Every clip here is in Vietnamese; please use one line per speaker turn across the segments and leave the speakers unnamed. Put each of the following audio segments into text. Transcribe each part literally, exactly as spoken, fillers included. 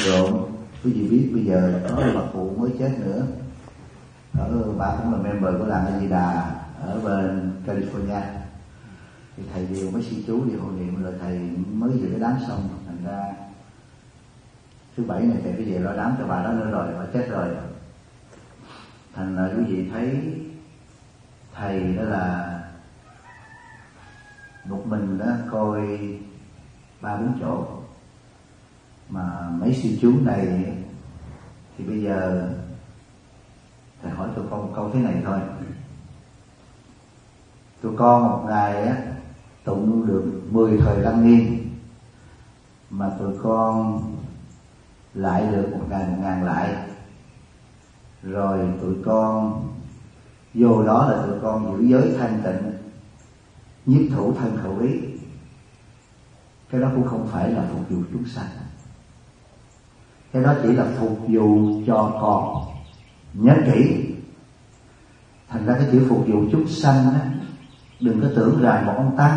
rộn. Quý vị biết bây giờ có bà cụ mới chết nữa, ở bà cũng là member của làng A Di Đà ở bên California. Thì thầy điều mấy sư chú đi hộ niệm rồi thầy mới dự cái đám xong, thành ra thứ bảy này thầy phải về lo đám cho bà đó nữa rồi, bà chết rồi. Thành là quý vị thấy thầy đó là một mình đó coi ba bốn chỗ, mà mấy sư chú này thì bây giờ thầy hỏi tụi con một câu thế này thôi. Tụi con một ngày á tụng được mười thời lăng nghiêm, mà tụi con lại được một ngàn một ngàn lại, rồi tụi con vô đó là tụi con giữ giới thanh tịnh, nhiếp thủ thân khẩu ý. Cái đó cũng không phải là phục vụ chúng sanh, cái đó chỉ là phục vụ cho con. Nhớ kỹ, thành ra cái chữ phục vụ chúng sanh á, đừng có tưởng rằng một ông tăng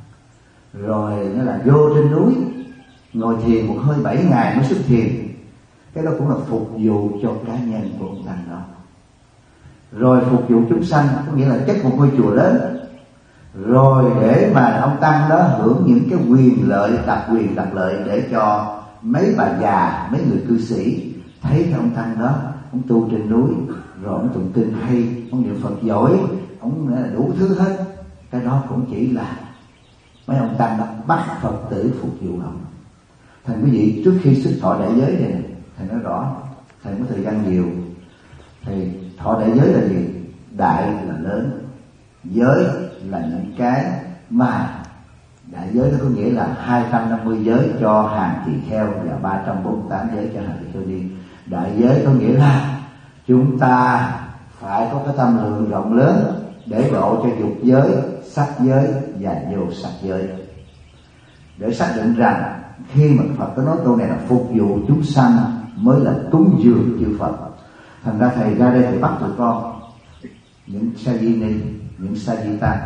rồi nó là vô trên núi ngồi thiền một hơi bảy ngày mới xuất thiền. Cái đó cũng là phục vụ cho cá nhân của ông tăng đó. Rồi phục vụ chúng sanh có nghĩa là chất một ngôi chùa lớn, rồi để mà ông tăng đó hưởng những cái quyền lợi, đặc quyền đặc lợi, để cho mấy bà già, mấy người cư sĩ thấy cái ông tăng đó, ông tu trên núi, rồi ông tụng kinh hay, ông niệm Phật giỏi, ông đủ thứ hết. Cái đó cũng chỉ là mấy ông tăng đó bắt Phật tử phục vụ ông. Thành quý vị trước khi xuất thọ đại giới này, thầy nói rõ, thầy có thời gian nhiều. Thầy thọ đại giới là gì? Đại là lớn, giới là những cái mà đại giới nó có nghĩa là hai trăm năm mươi giới cho hàng tỳ kheo và ba trăm bốn mươi tám giới cho hàng tỳ kheo đi. Đại giới có nghĩa là chúng ta phải có cái tâm lượng rộng lớn để độ cho dục giới, sắc giới và vô sắc giới, để xác định rằng khi mà Phật có nói câu này là phục vụ chúng sanh mới là cúng dường chư Phật. Thành ra thầy ra đây thầy bắt tụi con, những sa di ni, những sa di tăng,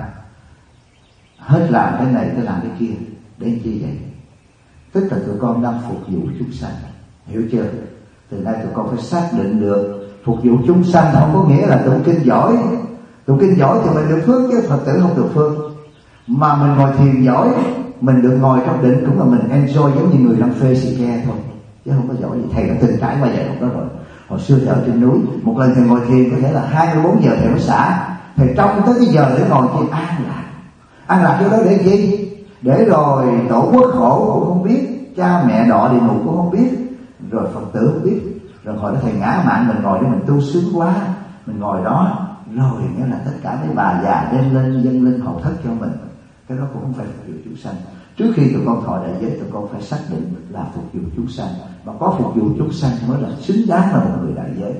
hết làm cái này tới làm cái kia. Để chi vậy? Tức là tụi con đang phục vụ chúng sanh, hiểu chưa? Từ nay tụi con phải xác định được phục vụ chúng sanh không có nghĩa là tụng kinh giỏi. Tụng kinh giỏi thì mình được phước chứ Phật tử không được phước. Mà mình ngồi thiền giỏi, mình được ngồi trong định cũng là mình enjoy, giống như người đang phê xì ke thôi, chứ không có giỏi gì. Thầy đã từng trải qua vậy đó rồi. Hồi xưa thầy ở trên núi, một lần thầy ngồi thiền có thể là hai mươi bốn giờ thầy mới xả. Thầy trông tới cái giờ để ngồi thiền an lạc. An lạc chỗ đó để gì? Để rồi tổ quốc khổ cũng không biết, cha mẹ đọa địa ngục cũng không biết, rồi Phật tử không biết. Rồi hồi đó thầy ngã mạn, mình ngồi để mình tu sướng quá, mình ngồi đó rồi nghĩa là tất cả mấy bà già đem lên dâng lên hậu thất cho mình. Cái đó cũng không phải phục vụ chúng sanh. Trước khi tụi con thọ đại giới, tụi con phải xác định là phục vụ chúng sanh, mà có phục vụ chúng sanh mới là xứng đáng là một người đại giới.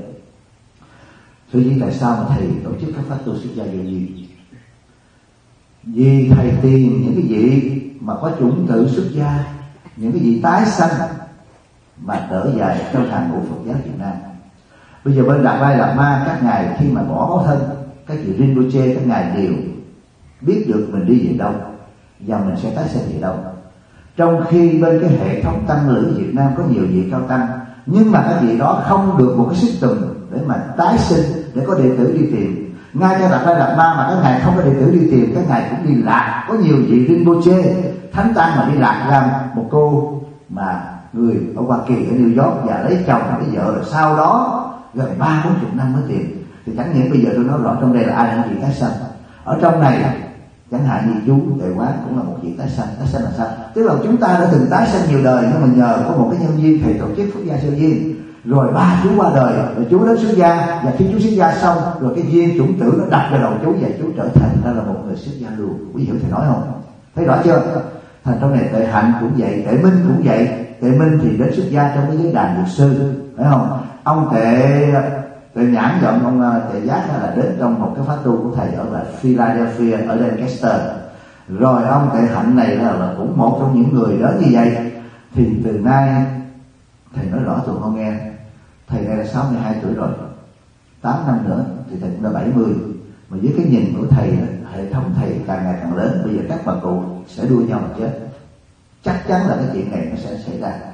Thế vì tại sao mà thầy tổ chức các pháp tu xuất gia vô gì? Vì thầy tìm những cái vị mà có chủng tử xuất gia, những cái vị tái sanh mà trở dài trong hàng ngũ Phật giáo Việt Nam. Bây giờ bên Đạt Lai Lạt Ma, các ngài khi mà bỏ báo thân, các vị Rinpoche, các ngài đều biết được mình đi về đâu và mình sẽ tái sinh về đâu. Trong khi bên cái hệ thống tăng lữ Việt Nam có nhiều vị cao tăng, nhưng mà các vị đó không được một cái system để mà tái sinh, để có đệ tử đi tìm. Ngay cho Đạt Lai Lạt Ma mà các ngài không có đệ tử đi tìm, các ngài cũng đi lạc. Có nhiều vị Rinpoche, thánh tăng mà đi lạc ra một cô mà người ở Hoa Kỳ, ở New York, và lấy chồng lấy vợ, rồi sau đó gần ba bốn chục năm mới tìm. Thì chẳng nghĩa bây giờ tôi nói rõ trong đây là ai là vị tái sanh. Ở trong này chẳng hạn như chú Tề Quán cũng là một vị tái sanh. Tái sanh là sao? Tức là chúng ta đã từng tái sanh nhiều đời, nhưng mà nhờ có một cái nhân duyên thầy tổ chức Phật gia sơ duyên, rồi ba chú qua đời, rồi chú đến xuất gia, và khi chú xuất gia xong rồi cái duyên chủng tử nó đặt vào đầu chú, và chú trở thành ra là một người xuất gia luôn. Quý hiểu thầy nói không? Thấy rõ chưa? Thành trong này Tệ Hạnh cũng vậy, Tệ Minh cũng vậy. Tệ Minh thì đến xuất gia trong cái giới đàn dược sư, phải không? Ông Tệ Tệ Nhãn giọng ông Tệ Giác là đến trong một cái pháp tu của thầy ở là Philadelphia, ở Lancaster. Rồi ông Tệ Hạnh này là, là cũng một trong những người đó như vậy. Thì từ nay thầy nói rõ tụi con nghe, thầy này là sáu mươi hai tuổi rồi, tám năm nữa thì thầy cũng đã bảy mươi. Mà với cái nhìn của thầy, hệ thống thầy càng ngày càng lớn, bây giờ các bà cụ sẽ đua nhau mà chết. Chắc chắn là cái chuyện này nó sẽ xảy ra.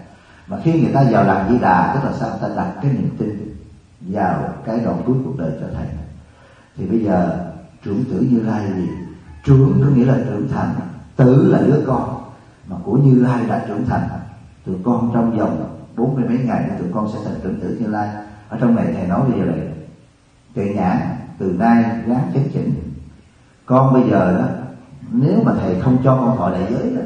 Mà khi người ta vào làm Di Đà, tức là sao? Ta đặt cái niềm tin vào cái đoạn cuối cuộc đời cho thầy. Thì bây giờ trưởng tử Như Lai là gì? Trưởng có nghĩa là trưởng thành, tử là đứa con mà của Như Lai đã trưởng thành. Tụi con trong vòng bốn mươi mấy ngày tụi con sẽ thành trưởng tử Như Lai. Ở trong này thầy nói bây giờ là Tuệ Nhãn từ nay ráng chấn chỉnh. Con bây giờ đó, nếu mà thầy không cho con thọ đại giới đó,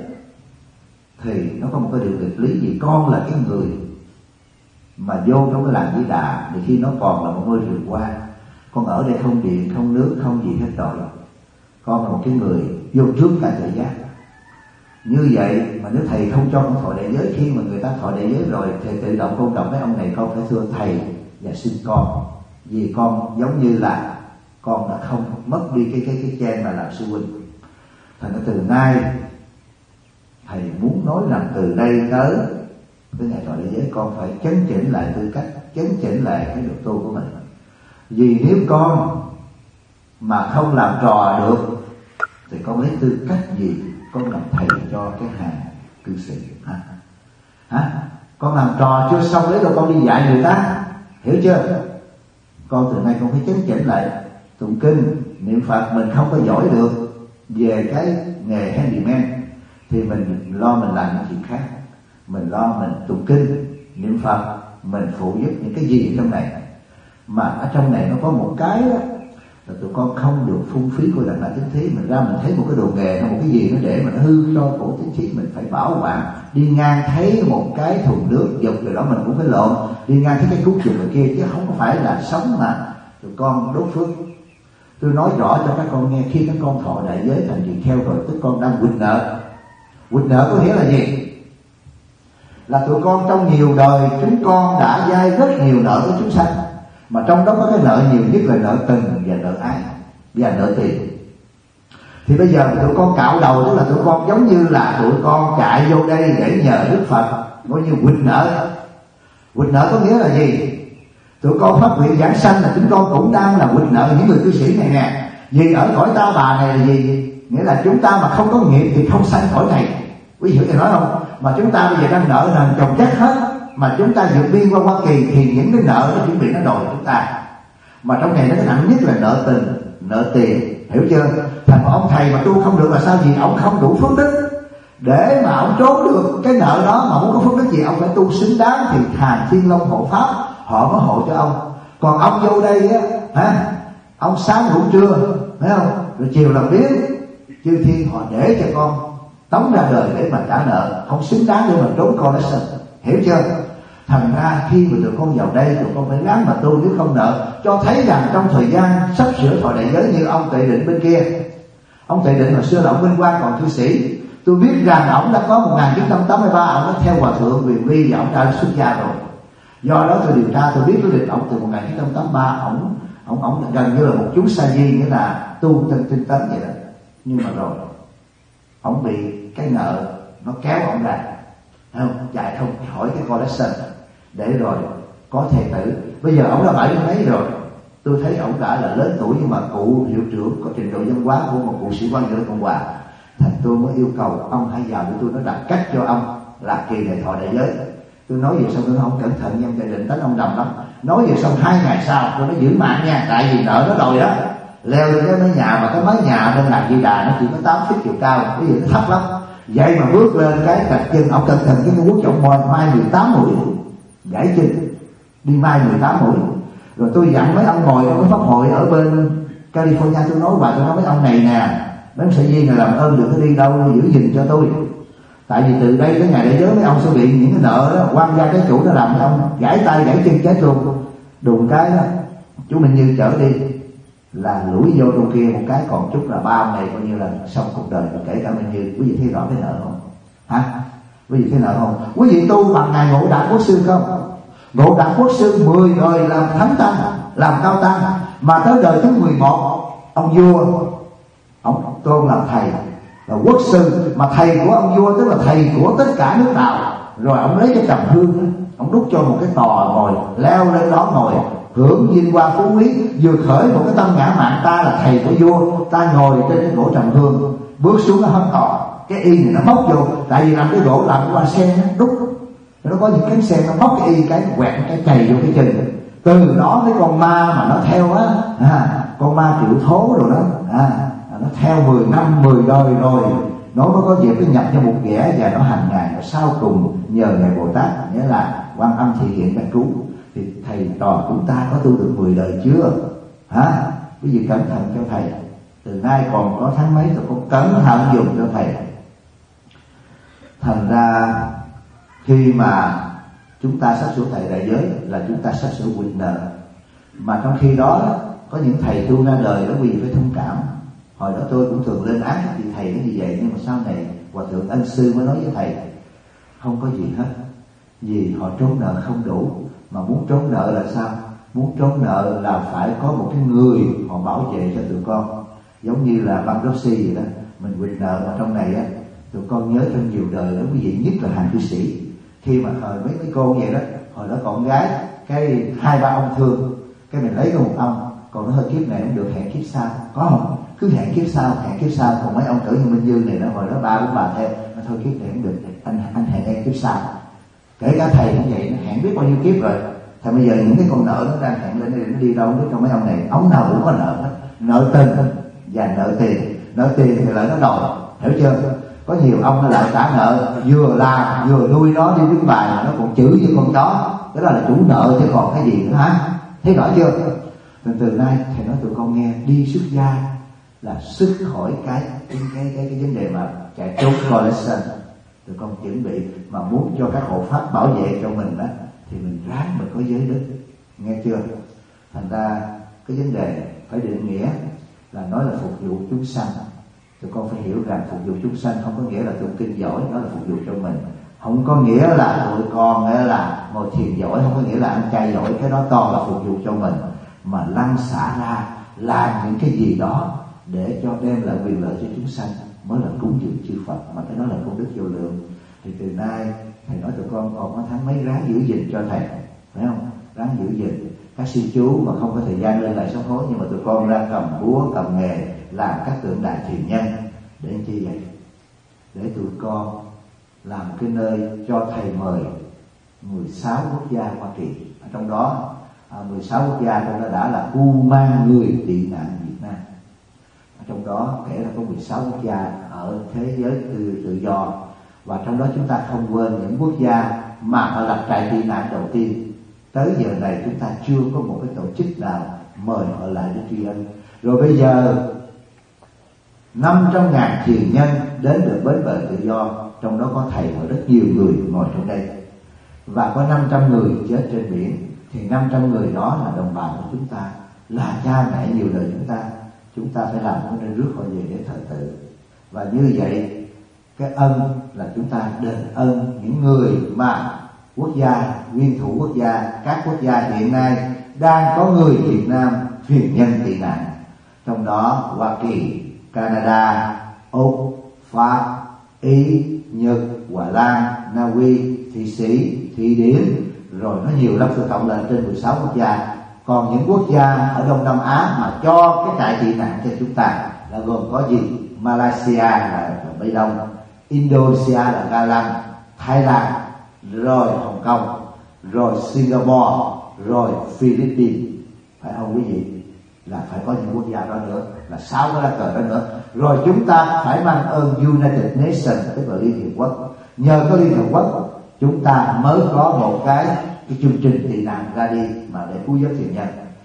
thì nó có một cái điều nghịch lý gì? Con là cái người mà vô trong cái làng Di Đà, thì khi nó còn là một ngôi rừng hoa, con ở đây không điện, không nước, không gì hết rồi. Con là một cái người vô trước cả tự giác. Như vậy mà nếu thầy không cho con thọ đại giới, khi mà người ta thọ đại giới rồi, thầy tự động con động với ông này, con phải thưa thầy và xin con, vì con giống như là con đã không mất đi cái cái cái chen mà làm sư huynh. Thành ra từ nay thầy muốn nói rằng từ đây tới cái ngày thọ đại giới, con phải chấn chỉnh lại tư cách, chấn chỉnh lại cái độ tu của mình. Vì nếu con mà không làm trò được thì con lấy tư cách gì con làm thầy cho cái hàng cư sĩ hả? Hả? Con làm trò chưa xong lấy đâu con đi dạy người ta, hiểu chưa? Con từ nay con phải chấn chỉnh lại tụng kinh niệm Phật. Mình không có giỏi được về cái nghề handyman thì mình lo mình làm những chuyện khác. Mình lo mình tụng kinh niệm Phật, mình phụ giúp những cái gì trong này. Mà ở trong này nó có một cái đó là tụi con không được phung phí của đặng đại tín thí. Mình ra mình thấy một cái đồ nghề hay một cái gì nó để mà nó hư cho cổ tín thí, mình phải bảo quản. Đi ngang thấy một cái thùng nước dục rồi đó mình cũng phải lộn. Đi ngang thấy cái cúc dục rồi kia, chứ không có phải là sống mà tụi con đốt phước. Tôi nói rõ cho các con nghe, khi các con thọ đại giới thành tỳ kheo rồi, tức con đang quỵt nợ. Quỵt nợ có nghĩa là gì? Là tụi con trong nhiều đời chúng con đã vay rất nhiều nợ với chúng sanh, mà trong đó có cái nợ nhiều nhất là nợ tình và nợ ái và nợ tiền. Thì bây giờ tụi con cạo đầu, tức là tụi con giống như là tụi con chạy vô đây để nhờ Đức Phật, coi như quỵt nợ. Quỵt nợ có nghĩa là gì? Tụi con phát nguyện giảng sanh là chúng con cũng đang là quỵt nợ những người cư sĩ này nè. Vì ở cõi ta bà này là gì? Nghĩa là chúng ta mà không có nghiệp thì không sanh cõi này. Quý vị hiểu nói không? Mà chúng ta bây giờ đang nợ nần chồng chất hết, mà chúng ta vượt biên qua Hoa Kỳ thì những cái nợ nó chuẩn bị nó đòi chúng ta. Mà trong này nó cái nặng nhất là nợ tình, nợ tiền, hiểu chưa? Thành một ông thầy mà tu không được là sao? Vì ông không đủ phước đức. Để mà ông trốn được cái nợ đó mà muốn có phước đức gì, ông phải tu xứng đáng thì Thà Thiên Long hộ pháp họ mới hộ cho ông. Còn ông vô đây á, hả? Ông sáng ngủ trưa, phải không? Rồi chiều làm biếng, chư thiên họ để cho con tống ra đời để mà trả nợ, không xứng đáng để mà trốn con đã sân, hiểu chưa? Thành ra khi mà tụi con vào đây, tụi con phải ráng mà tu nếu không nợ. Cho thấy rằng trong thời gian sắp sửa thọ đại giới như ông Tuệ Định bên kia, ông Tuệ Định hồi xưa là ông Minh Quang còn cư sĩ, tôi biết rằng ông đã có một nghìn chín trăm tám mươi ba ông đã theo Hòa Thượng Quyền Vi và ông đã xuất gia rồi. Do đó tôi điều tra tôi biết cái lịch ông từ một nghìn chín trăm tám mươi ba, ông ông ông gần như là một chú sa di, nghĩa là tu tinh tinh tấn vậy đó. Nhưng mà rồi ông bị cái nợ nó kéo ông ra, không chạy không khỏi cái collection để rồi có thề tử. Bây giờ ông đã bảy mươi mấy rồi, tôi thấy ông đã là lớn tuổi nhưng mà cụ hiệu trưởng có trình độ văn hóa của một cụ sĩ quan ở Cộng Hòa. Thành tôi mới yêu cầu ông hãy vào để tôi nó đặt cách cho ông là kỳ này thọ đại giới. Tôi nói về xong tôi nói không cẩn thận nhân Tuệ Định tính ông đầm lắm. Nói về xong hai ngày sau tôi nói giữ mạng nha, tại vì nợ nó đòi đó. Leo lên cái mái nhà mà cái mái nhà bên làng Di Đà nó chỉ có tám feet chiều cao, cái gì nó thấp lắm. Vậy mà bước lên cái cạch chân ông cẩn thận cái quốc trọng mồi mai mười tám mũi gãy chân, đi mai mười tám mũi. Rồi tôi dặn mấy ông ngồi trong cái pháp hội ở bên California, tôi nói bà tôi nói mấy ông này nè, mấy ông sĩ Di này làm ơn đừng có đi đâu, giữ gìn cho tôi. Tại vì từ đây tới ngày đại giới mấy ông sẽ bị những cái nợ đó quan gia cái chủ nó làm mấy ông gãy tay gãy chân chết luôn. Đùn cái đó chú Minh Như chở đi là lủi vô trong kia một cái, còn chút là ba ông này coi như là xong cuộc đời. Và kể cả Minh Như, quý vị thấy rõ cái nợ không hả? Quý vị thấy nợ không? Quý vị tu bằng ngày Ngộ Đản Quốc Sư không? Ngộ Đản Quốc Sư mười đời làm thánh tăng, làm cao tăng, mà tới đời thứ mười một ông vua ông tôn làm thầy là quốc sư, mà thầy của ông vua tức là thầy của tất cả nước nào. Rồi ông lấy cái trầm hương, ông đút cho một cái tòa ngồi, leo lên đó ngồi hưởng vinh hoa phú quý, vừa khởi một cái tâm ngã mạn ta là thầy của vua, ta ngồi trên cái gỗ trầm hương, bước xuống nó hất tòa, cái y này nó móc vô, tại vì làm cái gỗ làm qua sen nó đúc, Nó có những cánh sen nó móc cái y cái quẹt cái chày vô cái chân. Từ đó cái con ma mà nó theo á, à, con ma triệu thố rồi đó, à, nó theo mười năm mười đời rồi, nó mới có dịp nó nhập cho một ghẻ và nó hành ngày. Và sau cùng nhờ ngài Bồ Tát, nghĩa là Quan Âm thị hiện các trú, thì thầy trò chúng ta có tu được mười đời chưa? Hả? Quý vị cẩn thận cho thầy. Từ nay còn có tháng mấy tôi cũng cẩn thận dùng cho thầy. Thành ra khi mà chúng ta sắp sửa thầy đại giới là chúng ta sắp sửa quỵt nợ. Mà trong khi đó có những thầy tu ra đời đó, quý vị phải thông cảm. Hồi đó tôi cũng thường lên án các vị thầy nó như vậy, nhưng mà sau này Hòa Thượng Ân Sư mới nói với thầy không có gì hết. Vì họ trốn nợ không đủ. Mà muốn trốn nợ là sao? Muốn trốn nợ là phải có một cái người họ bảo vệ cho tụi con. Giống như là băng Rossi vậy đó. Mình quỵt nợ mà trong này á, tụi con nhớ trong nhiều đời đó quý vị, nhất là hàng cư sĩ. Khi mà thời mấy mấy cô vậy đó, hồi đó con gái, cái hai ba ông thương, cái mình lấy có một ông, còn nó hơi kiếp này không được, hẹn kiếp sau. Có không? Cứ hẹn kiếp sau, hẹn kiếp sau. Còn mấy ông tử như Minh Dương này nó hồi đó ba bốn bà theo, nó thôi kiếp này không được, anh anh hẹn em kiếp sau. Kể cả thầy cũng vậy, nó hẹn biết bao nhiêu kiếp rồi. Thì bây giờ những cái con nợ nó đang hẹn lên, nó đi đâu biết trong mấy ông này, ông nào cũng có nợ hết, nợ tình và nợ tiền. Nợ tiền thì lại nó đòi, hiểu chưa? Có nhiều ông nó lại trả nợ, vừa làm vừa nuôi nó đi viết bài, nó còn chửi với con chó. Đó là chủ nợ chứ còn cái gì nữa hả? Thấy rõ chưa? Từ từ nay thầy nói tụi con nghe, đi xuất gia là xuất khỏi cái cái cái cái, cái vấn đề mà chạy trốn collection. Tụi con chuẩn bị mà muốn cho các hộ pháp bảo vệ cho mình đó, thì mình ráng mình có giới đức, nghe chưa? Thành ra cái vấn đề phải định nghĩa là nói là phục vụ chúng sanh. Tụi con phải hiểu rằng phục vụ chúng sanh không có nghĩa là tụng kinh giỏi, nó là phục vụ cho mình. Không có nghĩa là tụi con nghĩa là ngồi thiền giỏi, không có nghĩa là ăn chay giỏi, cái đó toàn là phục vụ cho mình. Mà lăn xả ra làm những cái gì đó để cho đem lại quyền lợi cho chúng sanh mới là cúng dường chư Phật, mà cái đó là công đức vô lượng. Thì từ nay thầy nói tụi con còn có tháng mấy ráng giữ gìn cho thầy, phải không? Ráng giữ gìn. Các sư chú mà không có thời gian lên lại sám hối, nhưng mà tụi con ra cầm búa cầm nghề làm các tượng đài thiền nhân để làm chi vậy? Để tụi con làm cái nơi cho thầy mời mười sáu quốc gia Hoa Kỳ. Ở trong đó à, mười sáu quốc gia trong đó đã là u mang người tị nạn Việt Nam. Ở trong đó kể là có mười sáu quốc gia ở thế giới tự, tự do. Và trong đó chúng ta không quên những quốc gia mà họ lập trại tị nạn đầu tiên. Tới giờ này chúng ta chưa có một cái tổ chức nào mời họ lại để tri ân. Rồi bây giờ năm trăm ngàn thiền nhân đến được bến bờ tự do, trong đó có thầy và rất nhiều người ngồi trong đây. Và có năm trăm người chết trên biển. Thì năm trăm người đó là đồng bào của chúng ta, là cha mẹ nhiều đời chúng ta. Chúng ta phải làm cái nơi rước họ về để thờ tự. Và như vậy cái ân là chúng ta đền ân những người mà quốc gia, nguyên thủ quốc gia, các quốc gia hiện nay đang có người Việt Nam phiền nhân tị nạn. Trong đó Hoa Kỳ, Canada, Úc, Pháp, Ý, Nhật, Hà Lan, Na Uy, Thụy Sĩ, Thụy Điển, rồi nó nhiều lắm, tôi cộng lại trên mười sáu quốc gia. Còn những quốc gia ở Đông Nam Á mà cho cái trại tị nạn cho chúng ta là gồm có gì? Malaysia là Bắc Đông, Indonesia là Ga Lăng, Thái Lan, rồi Hồng Kông, rồi Singapore, rồi Philippines. Phải không quý vị? Là phải có những quốc gia đó nữa, là sáu cái lá cờ đó nữa. Rồi chúng ta phải mang ơn United Nations, tức là Liên Hiệp Quốc. Nhờ có Liên Hiệp Quốc chúng ta mới có một cái, cái chương trình tị nạn ra đi mà để cứu giúp thiền nhân.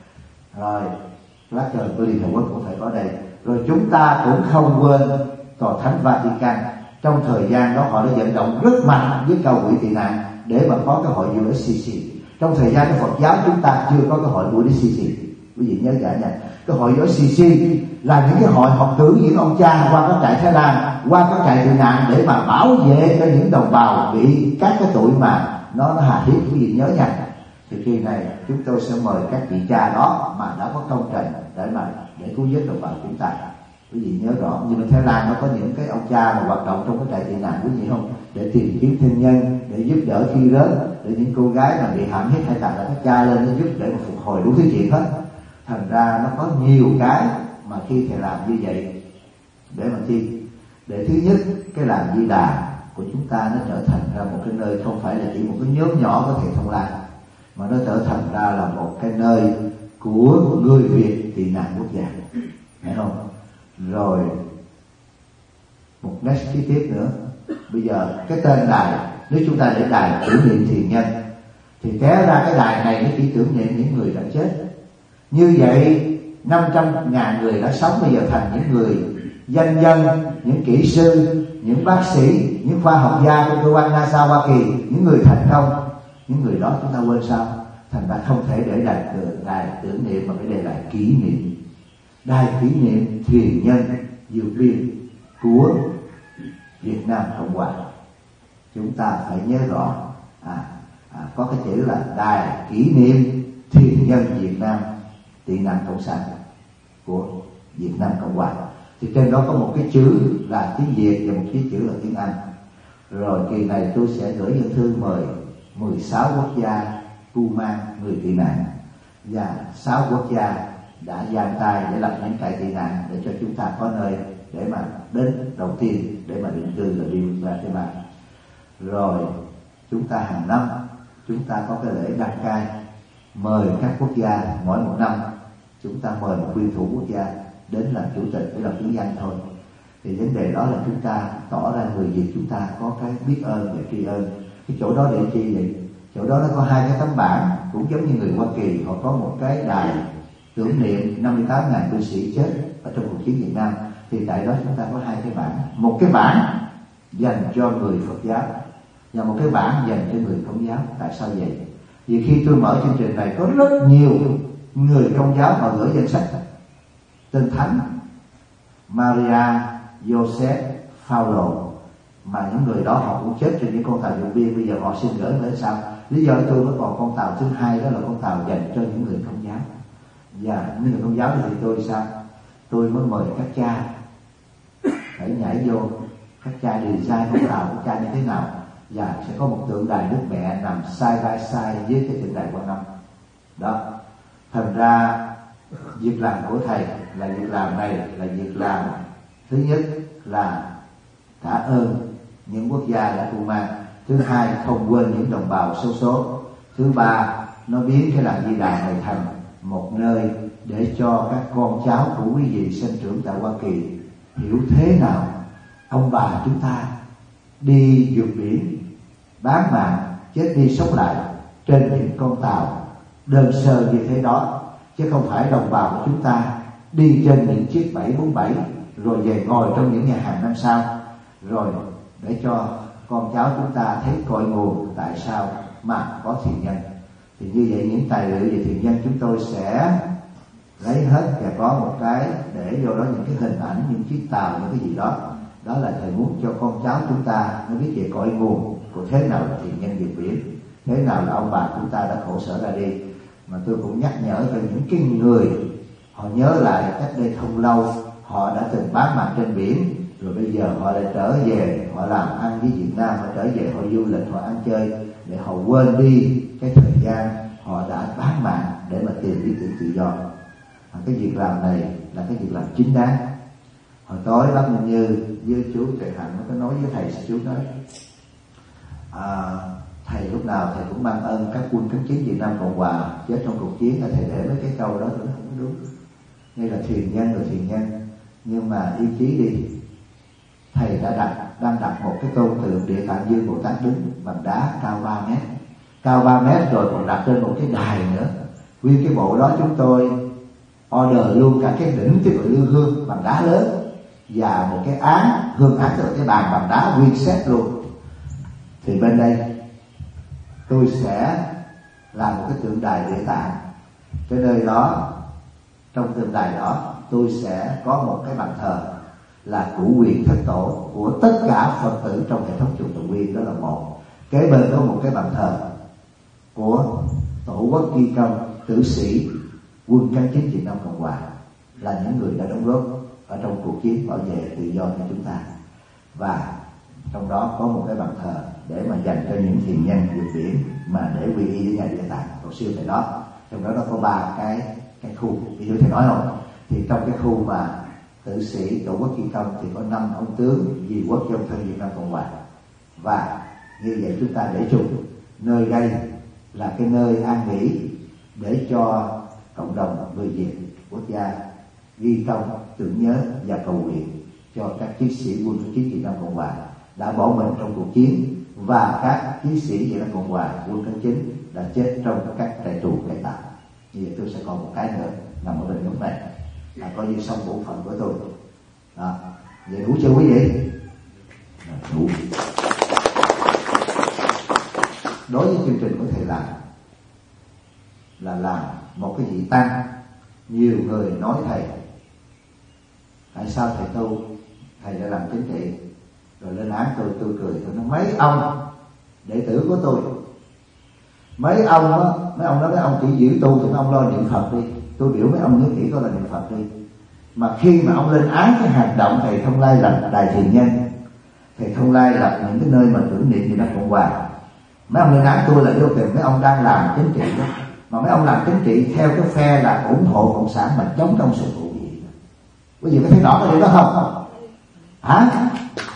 Rồi lá cờ của Liên Hiệp Quốc cũng phải có đây. Rồi chúng ta cũng không quên Tòa Thánh Vatican. Trong thời gian đó họ đã vận động rất mạnh với cầu quỹ tị nạn để mà có cái hội u ét xê xê. Trong thời gian của Phật giáo chúng ta chưa có cái hội u ét xê xê. Quý vị nhớ cả nha. Cái hội u ét xê xê là những cái hội học tử những ông cha qua các trại Thái Lan, qua các trại tị nạn để mà bảo vệ cho những đồng bào bị các cái tuổi mà nó, nó hà hiếp. Quý vị nhớ nha. Thì khi này chúng tôi sẽ mời các vị cha đó mà đã có công trình để mà để cứu giúp đồng bào chúng ta. Quý vị nhớ rõ, như bên Thái Lan nó có những cái ông cha mà hoạt động trong cái trại tị nạn, quý vị không? Để tìm kiếm thiên nhân, để giúp đỡ khi rớt, để những cô gái mà bị hãm hiếp hay tàn là các cha lên nó giúp để mà phục hồi đủ thứ chuyện hết. Thành ra nó có nhiều cái mà khi thầy làm như vậy để mà chi? Để thứ nhất cái làm Di Đà của chúng ta nó trở thành ra một cái nơi không phải là chỉ một cái nhóm nhỏ có thể thông lai, mà nó trở thành ra là một cái nơi của người Việt tị nạn quốc gia, hiểu không? Rồi một next kế tiếp nữa, bây giờ cái tên đài, nếu chúng ta để đài tưởng niệm thiền nhân thì té ra cái đài này nó chỉ tưởng niệm những người đã chết. Như vậy năm trăm ngàn người đã sống bây giờ thành những người doanh nhân, những kỹ sư, những bác sĩ, những khoa học gia trong cơ quan NASA Hoa Kỳ, những người thành công. Những người đó chúng ta quên sao? Thành ra không thể để đài, đài tưởng niệm mà phải để đài kỷ niệm. Đài kỷ niệm thiền nhân Diệu Biên của Việt Nam Cộng Hòa. Chúng ta phải nhớ rõ à, à, có cái chữ là đài kỷ niệm thiền nhân Việt Nam tị nạn cộng sản của Việt Nam Cộng Hòa. Thì trên đó có một cái chữ là tiếng Việt và một cái chữ là tiếng Anh. Rồi kỳ này tôi sẽ gửi dân thư mời mười sáu quốc gia cưu mang người tị nạn, và sáu quốc gia đã giang tay để lập những trại tị nạn để cho chúng ta có nơi để mà đến đầu tiên để mà định cư là điều và thế mà. Rồi chúng ta hàng năm chúng ta có cái lễ đăng cai mời các quốc gia, mỗi một năm chúng ta mời một nguyên thủ quốc gia đến làm chủ tịch để làm tiếng danh thôi. Thì vấn đề đó là chúng ta tỏ ra người Việt chúng ta có cái biết ơn và tri ân. Cái chỗ đó để chi vậy? Chỗ đó nó có hai cái tấm bảng, cũng giống như người Hoa Kỳ, họ có một cái đài tưởng niệm năm mươi tám ngàn tu sĩ chết ở trong cuộc chiến Việt Nam. Thì tại đó chúng ta có hai cái bảng, một cái bảng dành cho người Phật giáo và một cái bảng dành cho người Công giáo. Tại sao vậy? Vì khi tôi mở chương trình này có rất nhiều người Công giáo họ gửi danh sách tên thánh Maria, Joseph, Phaolô, mà những người đó họ cũng chết trên những con tàu Điện Biên. Bây giờ họ xin gửi tới sao? Lý do tôi mới còn con tàu thứ hai, đó là con tàu dành cho những người Công giáo. Và những người Công giáo thì tôi sao? Tôi mới mời các cha phải nhảy vô, các cha design con tàu của cha như thế nào, và sẽ có một tượng đài Đức Mẹ nằm side by side với cái tượng đài Quan Âm đó. Thành ra việc làm của thầy là việc làm này là việc làm thứ nhất là trả ơn những quốc gia đã cưu mang, thứ hai không quên những đồng bào xấu số, thứ ba nó biến cái làng Di Đà này thành một nơi để cho các con cháu của quý vị sinh trưởng tại Hoa Kỳ hiểu thế nào ông bà chúng ta đi vượt biển bán mạng chết đi sống lại trên những con tàu đơn sơ như thế đó, chứ không phải đồng bào của chúng ta đi trên những chiếc bảy bốn bảy rồi về ngồi trong những nhà hàng năm sao, rồi để cho con cháu chúng ta thấy cội nguồn tại sao mà có thiền nhân. Thì như vậy những tài liệu về thiền nhân chúng tôi sẽ lấy hết và có một cái để vô đó những cái hình ảnh, những chiếc tàu, những cái gì đó. Đó là thầy muốn cho con cháu chúng ta nó biết về cội nguồn của thế nào là thiền nhân vượt biển, thế nào là ông bà chúng ta đã khổ sở ra đi. Mà tôi cũng nhắc nhở cho những cái người họ nhớ lại cách đây không lâu họ đã từng bán mạng trên biển, rồi bây giờ họ lại trở về, họ làm ăn với Việt Nam, họ trở về họ du lịch, họ ăn chơi, để họ quên đi cái thời gian họ đã bán mạng để mà tìm ý tưởng tự do. Cái việc làm này là cái việc làm chính đáng. Hồi tối Bác Minh Như với chú Trần Hạnh nó có nói với thầy, chú nói à, thầy lúc nào thầy cũng mang ơn các quân cánh chiến Việt Nam Cộng Hòa chết trong cuộc chiến, là thầy để mấy cái câu đó cũng không đúng. Đây là thiền nhân rồi thiền nhân, nhưng mà ý chí đi, thầy đã đặt đang đặt một cái tôn tượng Địa Tạng Dương Bồ Tát đứng bằng đá cao ba mét, cao ba mét rồi còn đặt trên một cái đài nữa. Nguyên cái bộ đó chúng tôi order luôn cả cái đỉnh cái bự lư hương bằng đá lớn và một cái án hương án, từ cái bàn bằng đá nguyên set luôn. Thì bên đây tôi sẽ làm một cái tượng đài Địa Tạng. Cái nơi đó, trong tượng đài đó tôi sẽ có một cái bàn thờ là cửu quyền thất tổ của tất cả Phật tử trong hệ thống chùa Tùng Nguyên, đó là một. Kế bên có một cái bàn thờ của Tổ quốc Ghi Công, tử sĩ quân kháng chiến Việt Nam Cộng Hòa, là những người đã đóng góp ở trong cuộc chiến bảo vệ tự do cho chúng ta. Và trong đó có một cái bàn thờ để mà dành cho những thiền nhân vượt biển mà để quy y với nhà Địa Tạng tổ sư tại đó. Trong đó nó có ba cái cái khu, ví dụ thầy nói không, thì trong cái khu mà tử sĩ Tổ quốc Ghi Công thì có năm ông tướng vì quốc trong thân Việt Nam Cộng Hòa, Và như vậy chúng ta để chung nơi đây là cái nơi an nghỉ để cho cộng đồng người Việt quốc gia ghi công tưởng nhớ và cầu nguyện cho các chiến sĩ quân số chín Việt Nam Cộng Hòa đã bỏ mình trong cuộc chiến, và các chiến sĩ Việt Nam Cộng Hòa quân tháng chín đã chết trong các trại tù cải tạo. Như vậy tôi sẽ còn một cái nữa nằm ở bên lúc này, là coi như xong bộ phận của tôi. Đó. Vậy đủ chưa quý vị? Đủ. Đối với chương trình của thầy làm là làm một cái vị tăng. Nhiều người nói thầy, tại sao thầy tu, thầy đã làm chính trị, rồi lên án tôi. Tôi cười, tôi nói mấy ông đệ tử của tôi, mấy ông đó, mấy ông đó mấy ông chỉ giữ tu thì mấy ông lo niệm Phật đi. Tôi biểu mấy ông nhớ kỹ có là niệm Phật đi. Mà khi mà ông lên án cái hoạt động thầy Thông Lai lập đài thiền nhân, thầy Thông Lai lập những cái nơi mà tưởng niệm Việt Nam Cộng Hòa, mấy ông lên án tôi là vô tình mấy ông đang làm chính trị đó. Mà mấy ông làm chính trị theo cái phe là ủng hộ cộng sản mà chống trong sự vụ gì. Quý vị có thấy rõ cái điều đó không? Hả?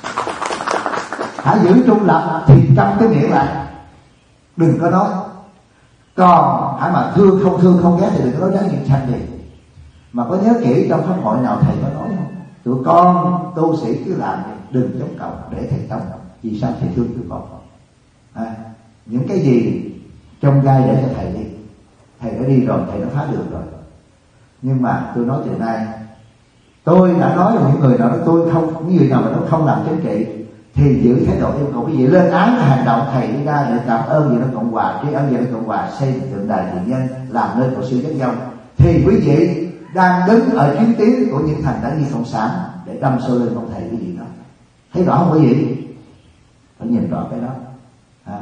Hãy giữ trung lập thì trong cái nghĩa là đừng có nói. Còn hãy mà thương không thương không ghét thì đừng có nói đáng những sanh gì. Mà có nhớ kỹ trong pháp hội nào thầy có nói không? Tụi con tu sĩ cứ làm đi, đừng chống cộng để thầy chống. Vì sao thầy thương tụi con? À, những cái gì trong gai để cho thầy đi. Thầy đã đi rồi, thầy đã phá được rồi. Nhưng mà tôi nói từ nay, tôi đã nói với những người nào đó tôi không, những người nào mà nó không làm chính trị thì giữ thái độ yêu cầu quý vị lên án cái hành động thầy đi ra để cảm ơn Việt Nam Cộng Hòa, tri ân Việt Nam Cộng Hòa, xây dựng tượng đài thiện nhân, làm nơi cầu siêu giác dông, thì quý vị đang đứng ở chiến tuyến của những thành đã đi cộng sản để đâm sâu lên ông thầy quý vị đó. Thấy rõ không quý vị? Phải nhìn rõ cái đó. À.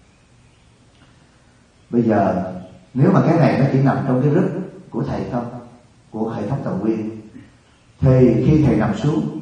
Bây giờ nếu mà cái này nó chỉ nằm trong cái rứt của thầy không, của hệ thống tầng nguyên, thì khi thầy nằm xuống,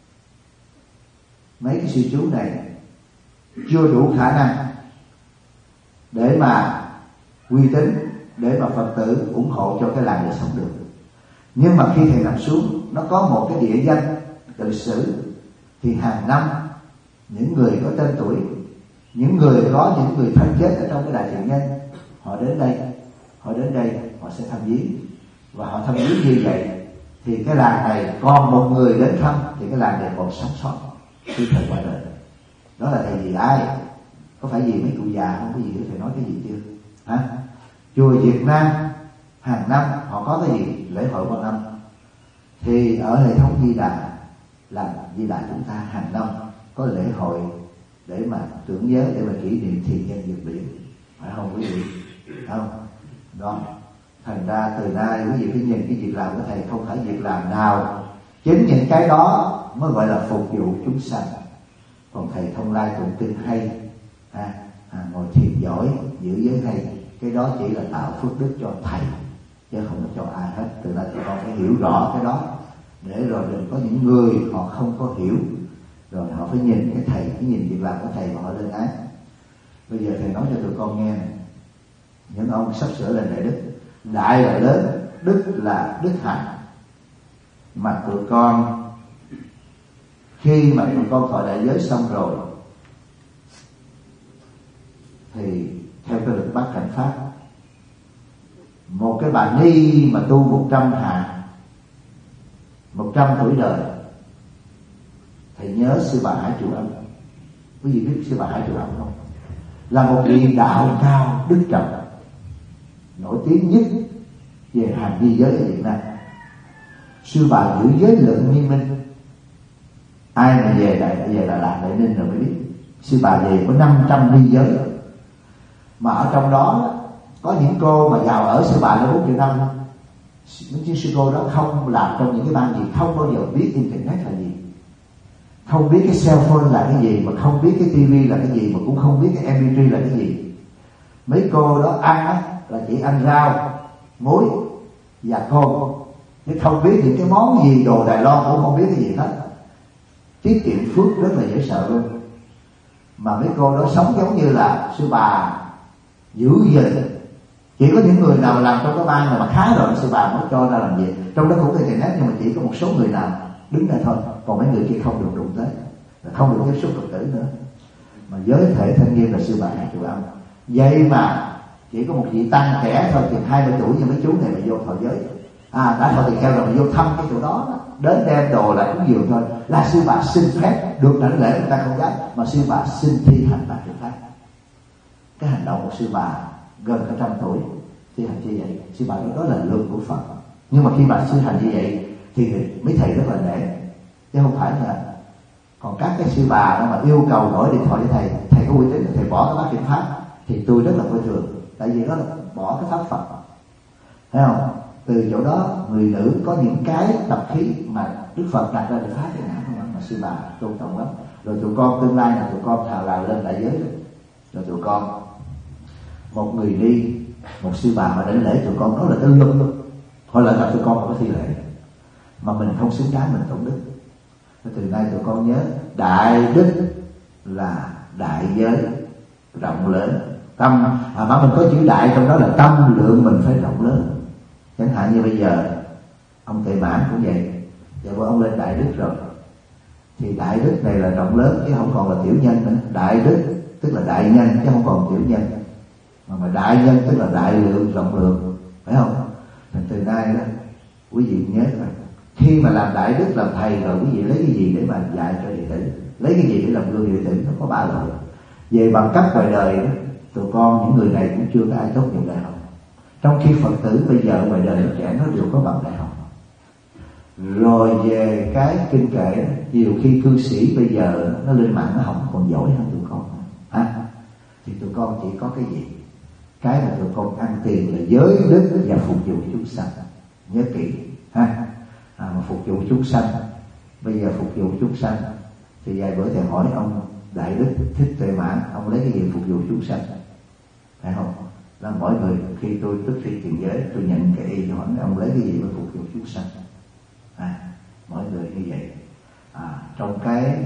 mấy cái sư chú này chưa đủ khả năng để mà uy tín, để mà Phật tử ủng hộ cho cái làng để sống được. Nhưng mà khi thầy nằm xuống, nó có một cái địa danh tự sử, thì hàng năm những người có tên tuổi, những người có những người thân chết ở trong cái đài thiện nhân, họ đến đây, họ đến đây, họ sẽ thăm viếng. Và họ thăm viếng như vậy thì cái làng này còn một người đến thăm thì cái làng này còn sống sót khi thầy qua đời. Đó là thầy gì ai? Có phải gì mấy cụ già không? Có gì nữa thầy nói cái gì chưa? Hả? Chùa Việt Nam hàng năm họ có cái gì? Lễ hội Quan Âm. Thì ở hệ thống Di Đà, làm Di Đà chúng ta hàng năm có lễ hội để mà tưởng nhớ, để mà kỷ niệm thiền nhân vượt biển, phải không quý vị? Không? Đó. Thành ra từ nay quý vị phải nhìn cái việc làm của thầy không phải việc làm nào, chính những cái đó mới gọi là phục vụ chúng sanh. Còn thầy Thông Lai tụng kinh hay, à, à, ngồi thiền giỏi, giữ giới hay, cái đó chỉ là tạo phước đức cho thầy chứ không có cho ai hết. Từ nay tụi con phải hiểu rõ cái đó, để rồi đừng có những người họ không có hiểu, rồi họ phải nhìn cái thầy, cái nhìn việc làm của thầy mà họ lên án. Bây giờ thầy nói cho tụi con nghe, những ông sắp sửa lên đại đức. Đại là lớn, đức là đức hạnh. Mà tụi con khi mà tụi con thọ đại giới xong rồi thì theo cái luật bát cảnh pháp, một cái bà ni mà tu một trăm hạ, một trăm tuổi đời, thầy nhớ sư bà Hải Trụ Âm. Quý vị biết sư bà Hải Trụ Âm không? Là một vị đạo cao đức trọng, nổi tiếng nhất về hành vi giới ở Việt Nam. Sư bà giữ giới lượng nghiêm minh. Ai mà về Đại về Đà Lạt Đại Ninh rồi mới biết, sư bà về có năm trăm ly giới. Mà ở trong đó có những cô mà vào ở sư bà lên bốn triệu năm. Những sư cô đó không làm trong những cái ban gì, không bao giờ biết internet là gì, không biết cái cell phone là cái gì, mà không biết cái tivi là cái gì, mà cũng không biết cái em pê ba là cái gì. Mấy cô đó ăn á là chỉ ăn rau, muối và cơm, chứ không biết những cái món gì, đồ Đài Loan cũng không biết cái gì hết. Tiết kiệm phước rất là dễ sợ luôn. Mà mấy cô đó sống giống như là sư bà giữ gìn. Chỉ có những người nào làm trong cái ban này mà khá rồi sư bà mới cho ra làm việc. Trong đó cũng có internet, nhưng mà chỉ có một số người nào đứng đây thôi, còn mấy người kia không được đụng tới, không được tiếp xúc Phật tử nữa. mà giới thể thanh nghiêm là sư bà hai trụ âm. Vậy mà chỉ có một vị tăng trẻ thôi, chừng hai mươi tuổi như mấy chú này mà vô thọ giới, à đã thọ tỳ kheo rồi mà vô thăm cái chỗ đó, đó đến đem đồ lại cúng dường thôi là sư bà xin phép được đảnh lễ, người ta không dám, mà sư bà xin thi hành ba chuyện khác. Cái hành động của sư bà gần cả trăm tuổi thi hành như vậy, sư bà nói đó là luật của Phật. Nhưng mà khi bà sư hành như vậy thì mấy thầy rất là nể, chứ không phải là còn các cái sư bà đó mà yêu cầu gọi điện thoại cho thầy, thầy có uy tín thầy bỏ cái bát kiểm pháp thì tôi rất là coi thường, tại vì đó là bỏ cái pháp Phật, thấy không? Từ chỗ đó người nữ có những cái tập khí mà Đức Phật đặt ra để phá cái ngã không, mà sư bà tôn trọng lắm. Rồi tụi con tương lai là tụi con thào lào lên đại giới đó. Rồi tụi con một người đi, một sư bà mà đảnh lễ tụi con nói là cái luật luôn, thôi là là tụi con không có thi lễ, mà mình không xứng đáng mình tụng đức. Từ nay tụi con nhớ đại đức là đại giới rộng lớn, tâm à, mà mình có chữ đại trong đó là tâm lượng mình phải rộng lớn. Chẳng hạn như bây giờ ông Tệ Mãn cũng vậy, giờ bữa ông lên đại đức rồi thì đại đức này là rộng lớn chứ không còn là tiểu nhân nữa. Đại đức tức là đại nhân chứ không còn tiểu nhân, mà, mà đại nhân tức là đại lượng rộng lượng, phải không? Thành từ nay đó quý vị nhớ là khi mà làm đại đức làm thầy rồi, quý vị lấy cái gì để mà dạy cho đệ tử, lấy cái gì để làm gương đệ tử? Nó có ba loại. Về bằng cấp ngoài đời đó, tụi con những người này cũng chưa có ai tốt nghiệp đại học, trong khi Phật tử bây giờ ngoài đời trẻ nó đều có bằng đại học. Rồi về cái kinh kệ, nhiều khi cư sĩ bây giờ nó lên mạng nó không còn giỏi hơn tụi con à, thì tụi con chỉ có cái gì? Cái mà tụi con ăn tiền là giới đức và phục vụ chúng sanh. Nhớ kỹ ha. À, mà phục vụ chúng sanh, bây giờ phục vụ chúng sanh thì vài bữa thầy hỏi ông Đại Đức Thích Tuệ Mãn, ông lấy cái gì phục vụ chúng sanh, phải không? Là mỗi người khi tôi tức khi tiền giới tôi nhận cái y hỏi ông lấy cái gì để phục vụ chúng sanh. À, mỗi người như vậy. À, trong cái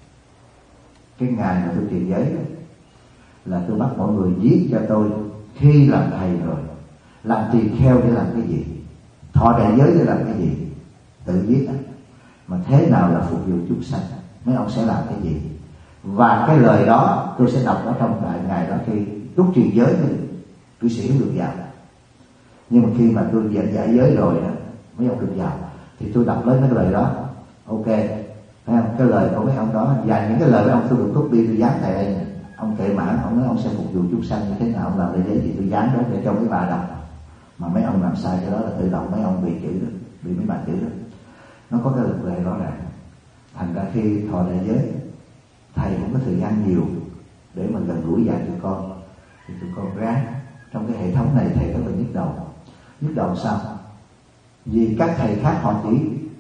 cái ngày mà tôi tiền giới đó, là tôi bắt mọi người viết cho tôi khi làm thầy rồi làm tỳ kheo để làm cái gì, thọ đại giới để làm cái gì, tự viết đó. Mà thế nào là phục vụ chúng sanh, mấy ông sẽ làm cái gì. Và cái lời đó tôi sẽ đọc ở trong đại ngày đó khi lúc truyền giới thì cư sĩ không được vào. Nhưng mà khi mà tôi dạy giải giới rồi đó, mấy ông được vào thì tôi đọc lấy mấy cái lời đó. Ok, thấy không? Cái lời của mấy ông đó và những cái lời của ông tôi được copy tôi dán tại đây. Ông Tệ Mãn ông nói ông sẽ phục vụ chúng sanh như thế nào, ông làm đại giới thì tôi dán đó để cho mấy bà đọc. Mà mấy ông làm sai cái đó là tự động mấy ông bị chữ đó, bị mấy bà chữ đó. Nó có cái luật lệ rõ ràng. Thành ra khi thọ đại giới, thầy cũng có thời gian nhiều để mà gần gũi dạy tụi con, thì tụi con ráng. Trong cái hệ thống này thầy rất là nhức đầu. Nhức đầu sao? Vì các thầy khác họ chỉ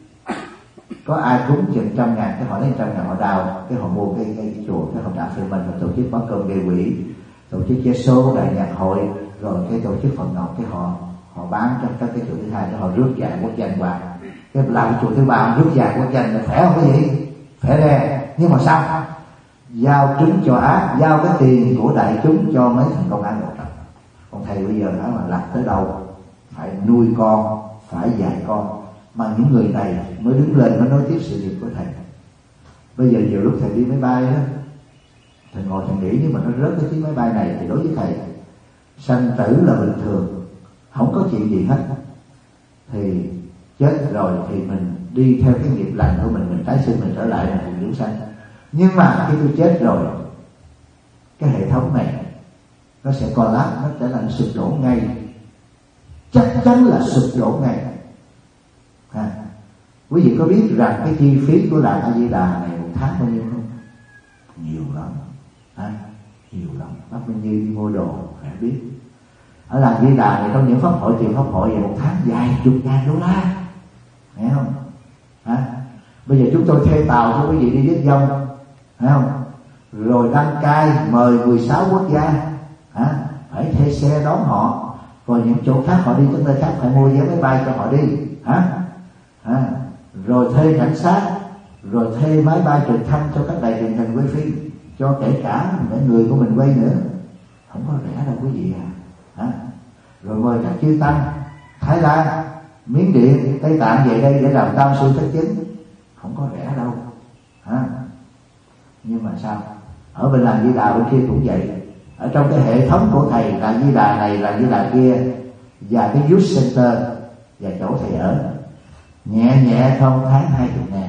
có ai cúng chừng trăm ngàn, cái họ lấy trăm ngàn họ đào, cái họ mua cái, cái, cái chùa, cái họ trả phê mình, tổ chức bát cơm gây quỹ, tổ chức vé số, đại nhạc hội, rồi cái tổ chức phần ngọc, cái họ họ bán cho các cái chùa thứ hai, cái họ rước vàng quốc danh qua, cái làm chùa thứ ba rước vàng quốc danh là khỏe không cái gì, khỏe re. Nhưng mà sao? Giao trứng cho ác, giao cái tiền của đại chúng cho mấy thằng công an một trận. Còn thầy bây giờ nói là lạc tới đâu phải nuôi con, phải dạy con, mà những người này mới đứng lên mới nói tiếp sự nghiệp của thầy. Bây giờ nhiều lúc thầy đi máy bay đó, thầy ngồi thầy nghĩ nếu mà nó rớt cái chiếc máy bay này thì đối với thầy sanh tử là bình thường, không có chuyện gì hết. Thì chết rồi thì mình đi theo cái nghiệp lành của mình, mình tái sinh mình trở lại mình cùng dưỡng sanh. Nhưng mà khi tôi chết rồi, cái hệ thống này nó sẽ collapse, nó sẽ làm sụp đổ ngay, chắc chắn là sụp đổ ngay. À, quý vị có biết rằng cái chi phí của Làng A Di Đà này một tháng bao nhiêu không? Nhiều lắm, à, nhiều lắm. Bác Minh Như đi mua đồ phải biết. Ở Làng A Di Đà này trong những pháp hội tiền pháp hội vậy một tháng vài chục ngàn đô la, thấy không? À, bây giờ chúng tôi thuê tàu cho quý vị đi viết dông, thấy không? Rồi đăng cai mời mười sáu quốc gia, à, phải thuê xe đón họ. Rồi những chỗ khác họ đi tới nơi khác phải mua vé máy bay cho họ đi, hả? À, rồi thuê cảnh sát, rồi thuê máy bay trực thăng cho các đài truyền hình quay phim, cho kể cả những người của mình quay nữa, không có rẻ đâu quý vị à. À, rồi mời các chư tăng Thái Lan, Miến Điện, Tây Tạng về đây để làm tam sư thất chính, không có rẻ đâu. À, nhưng mà sao? Ở bên làng Di Đà bên kia cũng vậy. Ở trong cái hệ thống của thầy làng Di Đà này, làng Di Đà kia, và cái youth center và chỗ thầy ở, nhẹ nhẹ không tháng hai chục ngàn.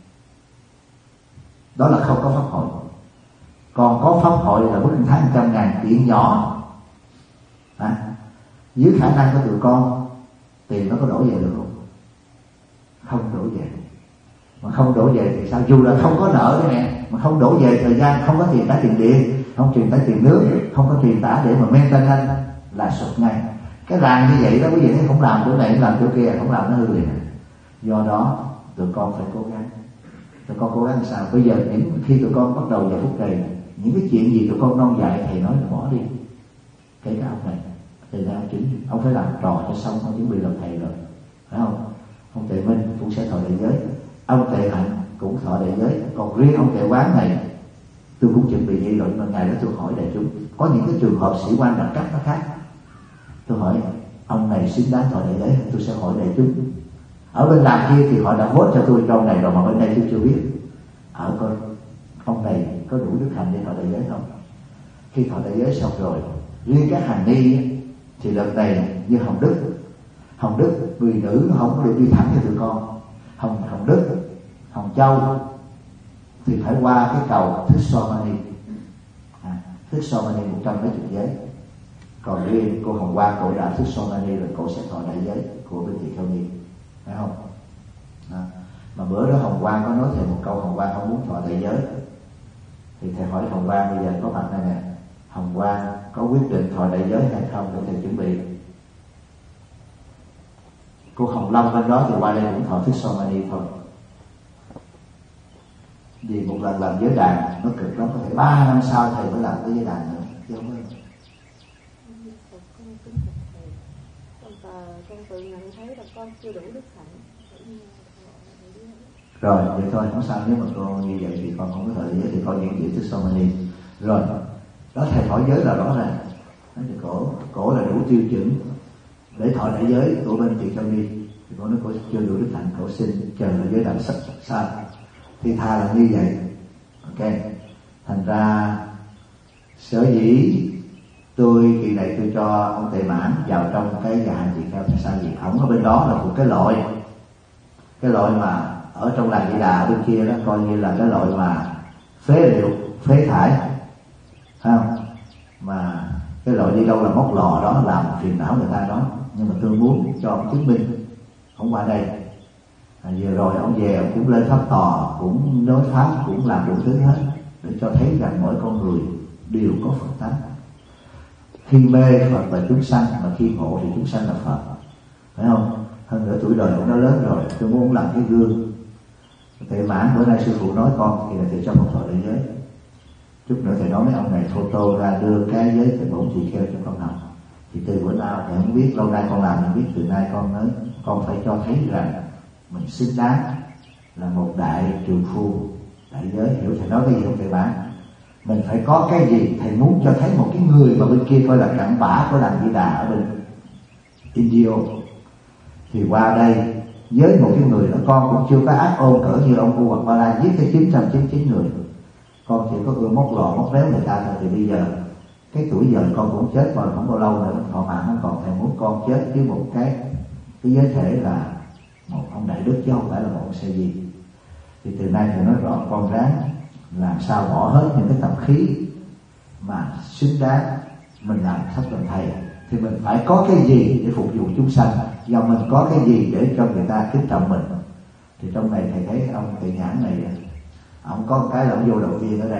Đó là không có pháp hội. Còn có pháp hội là một tháng trăm ngàn, chuyện nhỏ à, dưới khả năng của tụi con. Tiền nó có đổ về được không? Không đổ về. Mà không đổ về thì sao? Dù là không có nợ đấy nè, mà không đổ về thời gian, không có tiền trả tiền điện, không truyền trả tiền nước, không có tiền trả để mà maintenance là sụt ngay. Cái làng như vậy đó, quý vị thấy không làm chỗ này, không làm chỗ kia, không làm nó hư liền. Do đó tụi con phải cố gắng. Tụi con cố gắng sao? Bây giờ những khi tụi con bắt đầu vào phút này, những cái chuyện gì tụi con non dạy thầy nói là bỏ đi. Kể cả ông này, thầy ra chứng, ông phải làm trò cho xong, ông chuẩn bị làm thầy rồi, phải không? Ông Tệ Minh cũng sẽ thọ đại giới, ông Tệ Hạnh cũng thọ đại giới. Còn riêng ông Tệ Quán này, tôi cũng chuẩn bị nghị luận, mà ngày đó tôi hỏi đại chúng, có những cái trường hợp sĩ quan đặc trách nó khác. Tôi hỏi ông này xứng đáng thọ đại giới, tôi sẽ hỏi đại chúng. Ở bên làng kia thì họ đã vote cho tôi câu này rồi, mà bên đây tôi chưa biết. Ở coi ông này có đủ đức hạnh để thọ đại giới không? Khi thọ đại giới xong rồi, riêng các hành ni thì đợt này như Hồng Đức, Hồng Đức người nữ không có được đi thẳng cho tụi con. Hồng Hồng Đức, Hồng Châu thì phải qua cái cầu Thích So Mani, à, Thích So Mani một trăm mấy chục giới. Còn riêng cô Hồng Quang, cô đã Thích So Mani rồi, cô sẽ thọ đại giới của bên Tỳ Kheo Ni, phải không? À, mà bữa đó Hồng Quang có nói thêm một câu, Hồng Quang không muốn thọ đại giới. Thì thầy hỏi Hồng Quang bây giờ có mặt này nè, Hồng Quang có quyết định thọ đại giới hay không để thầy chuẩn bị. Cô Hồng Lâm bên đó thì qua đây cũng thọ Thích So Mani thôi. Vì một lần làm giới đàn nó cực lắm, có thể ba năm sau thầy mới làm cái giới đàn nữa, chứ không phải.
Con tự nhận thấy là con chưa đủ đức hạnh.
Rồi vậy thôi, không sao. Nếu mà con như vậy thì con không có thọ đại giới thì con những gì Thích So Mani. Rồi đó, thầy hỏi giới là rõ ràng. Nói thì cổ cổ là đủ tiêu chuẩn để thọ đại giới của bên Tỳ Kheo Ni. Thì cổ nói cổ chưa đủ đức hạnh, cổ xin chờ là giới đàn sắc sai. Thì thà là như vậy. Ok. Thành ra sở dĩ tôi kỳ này tôi cho ông Tề Mãn vào trong cái nhà hàng Tỳ Kheo thì sao gì? Ổng ở bên đó là một cái loại, cái loại mà ở trong làng Di Đà bên kia đó coi như là cái loại mà phế liệu, phế thải, phải không? Mà cái loại đi đâu là móc lò đó làm phiền não người ta đó. Nhưng mà tôi muốn cho ông chứng minh, ông qua đây. À, vừa rồi ông về ông cũng lên pháp tòa, cũng nói pháp, cũng làm đủ thứ hết để cho thấy rằng mỗi con người đều có Phật tánh. Khi mê Phật là chúng sanh, mà khi ngộ thì chúng sanh là Phật, phải không? Hơn nữa tuổi đời ông đã lớn rồi, tôi muốn làm cái gương. Tệ Mãn bữa nay sư phụ nói con thì là thầy cho một thọ đại giới. Chút nữa thầy nói mấy ông này photo ra đưa cái giới thầy bổn tỳ kheo cho con học. Thì từ bữa nào thầy không biết, lâu nay con làm mình biết, từ nay con nói con phải cho thấy rằng mình xứng đáng là một đại trường phu đại giới. Hiểu thầy nói cái gì không Tệ Mãn? Mình phải có cái gì thầy muốn cho thấy một cái người mà bên kia coi là cặn bã của làng Di Đà ở bên India, thì qua đây với một cái người đó con cũng chưa có ác ôn cỡ như ông Vua Hoặc Ba La giết cái chín trăm chín mươi chín người, con chỉ có ưa móc lò móc réo người ta thôi. Thì bây giờ cái tuổi giờ con cũng chết rồi, không bao lâu nữa thọ mạng không còn. Thầy muốn con chết với một cái cái giới thể là một ông đại đức chứ không phải là một ông xe gì. Thì từ nay thầy nói rõ con ráng làm sao bỏ hết những cái tập khí mà xứng đáng mình làm sắp làm thầy. Thì mình phải có cái gì để phục vụ chúng sanh, và mình có cái gì để cho người ta kính trọng mình. Thì trong này thầy thấy ông Tệ Nhãn này, ông có một cái là ông vô đầu tiên ở đây,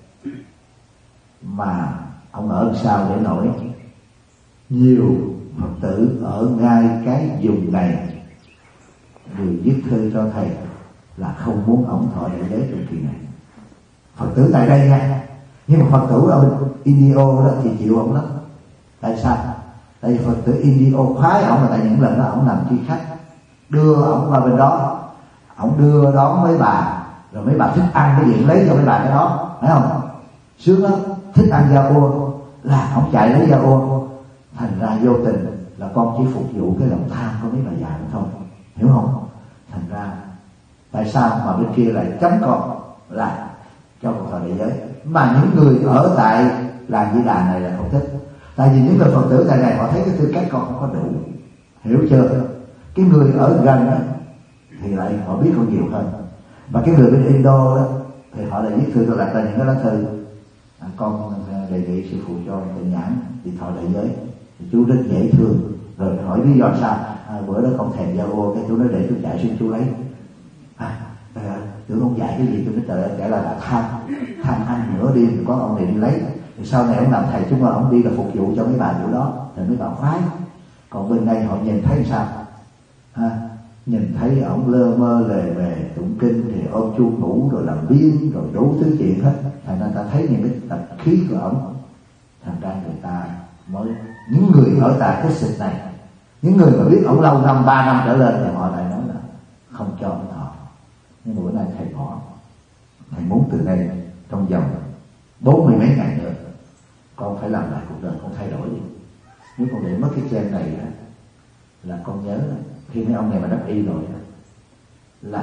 mà ông ở sao để nổi nhiều Phật tử ở ngay cái vùng này người viết thư cho thầy là không muốn ông thọ đại giới trong kỳ này. Phật tử tại đây nha, nhưng mà Phật tử ở bên India đó thì chịu ông lắm. Tại sao? Tại vì Phật tử India khoái ông là tại những lần đó ông làm chi khách, đưa ông qua bên đó, ông đưa đón mấy bà, rồi mấy bà thích ăn cái gì lấy cho mấy bà cái đó, phải không? Sướng lắm. Thích ăn da ô là ông chạy lấy da ô. Thành ra vô tình là con chỉ phục vụ cái lòng tham của mấy bà già thôi, hiểu không? Thành ra tại sao mà bên kia lại chấm con lại cho một thọ đại giới? mà những người ở tại làng Di Đà này là không thích. Tại vì những người Phật tử tại này họ thấy cái tư cách con không có đủ, hiểu chưa? Cái người ở gần đó, thì lại họ biết con nhiều hơn, và cái người bên Indo đó thì họ lại viết thư, tôi đặt ra những cái lá thư à, con đề nghị sư phụ cho tự nhãn thì thọ đại giới. Thì chú rất dễ thương, rồi hỏi lý do sao. À, bữa đó con thèm giao ô, cái chú nói để chú chạy xuống chú lấy. À, à, tưởng ông dạy cái gì, tôi nói trời ơi, kể là là tham tham ăn nửa đêm thì có ông này đi lấy. Thì sau này ông làm thầy chúng ta, ông đi là phục vụ cho mấy bà chỗ đó, thì mấy bà khoái. Còn bên đây họ nhìn thấy sao? À, nhìn thấy ổng lơ mơ lề mề tụng kinh thì ôm chu ngủ rồi làm biếng rồi đủ thứ chuyện hết, thành ra ta thấy những cái tập khí của ổng, thành ra người ta mới, những người ở tại cái xịt này, những người mà biết ổng lâu năm ba năm trở lên thì họ lại nói là không cho ông thọ. Nhưng mà bữa nay thầy bỏ, thầy muốn từ đây trong vòng bốn mươi mấy ngày nữa con phải làm lại cuộc đời, con thay đổi đi. Nếu con để mất cái gen này là con nhớ khi mấy ông này mà đắc y rồi là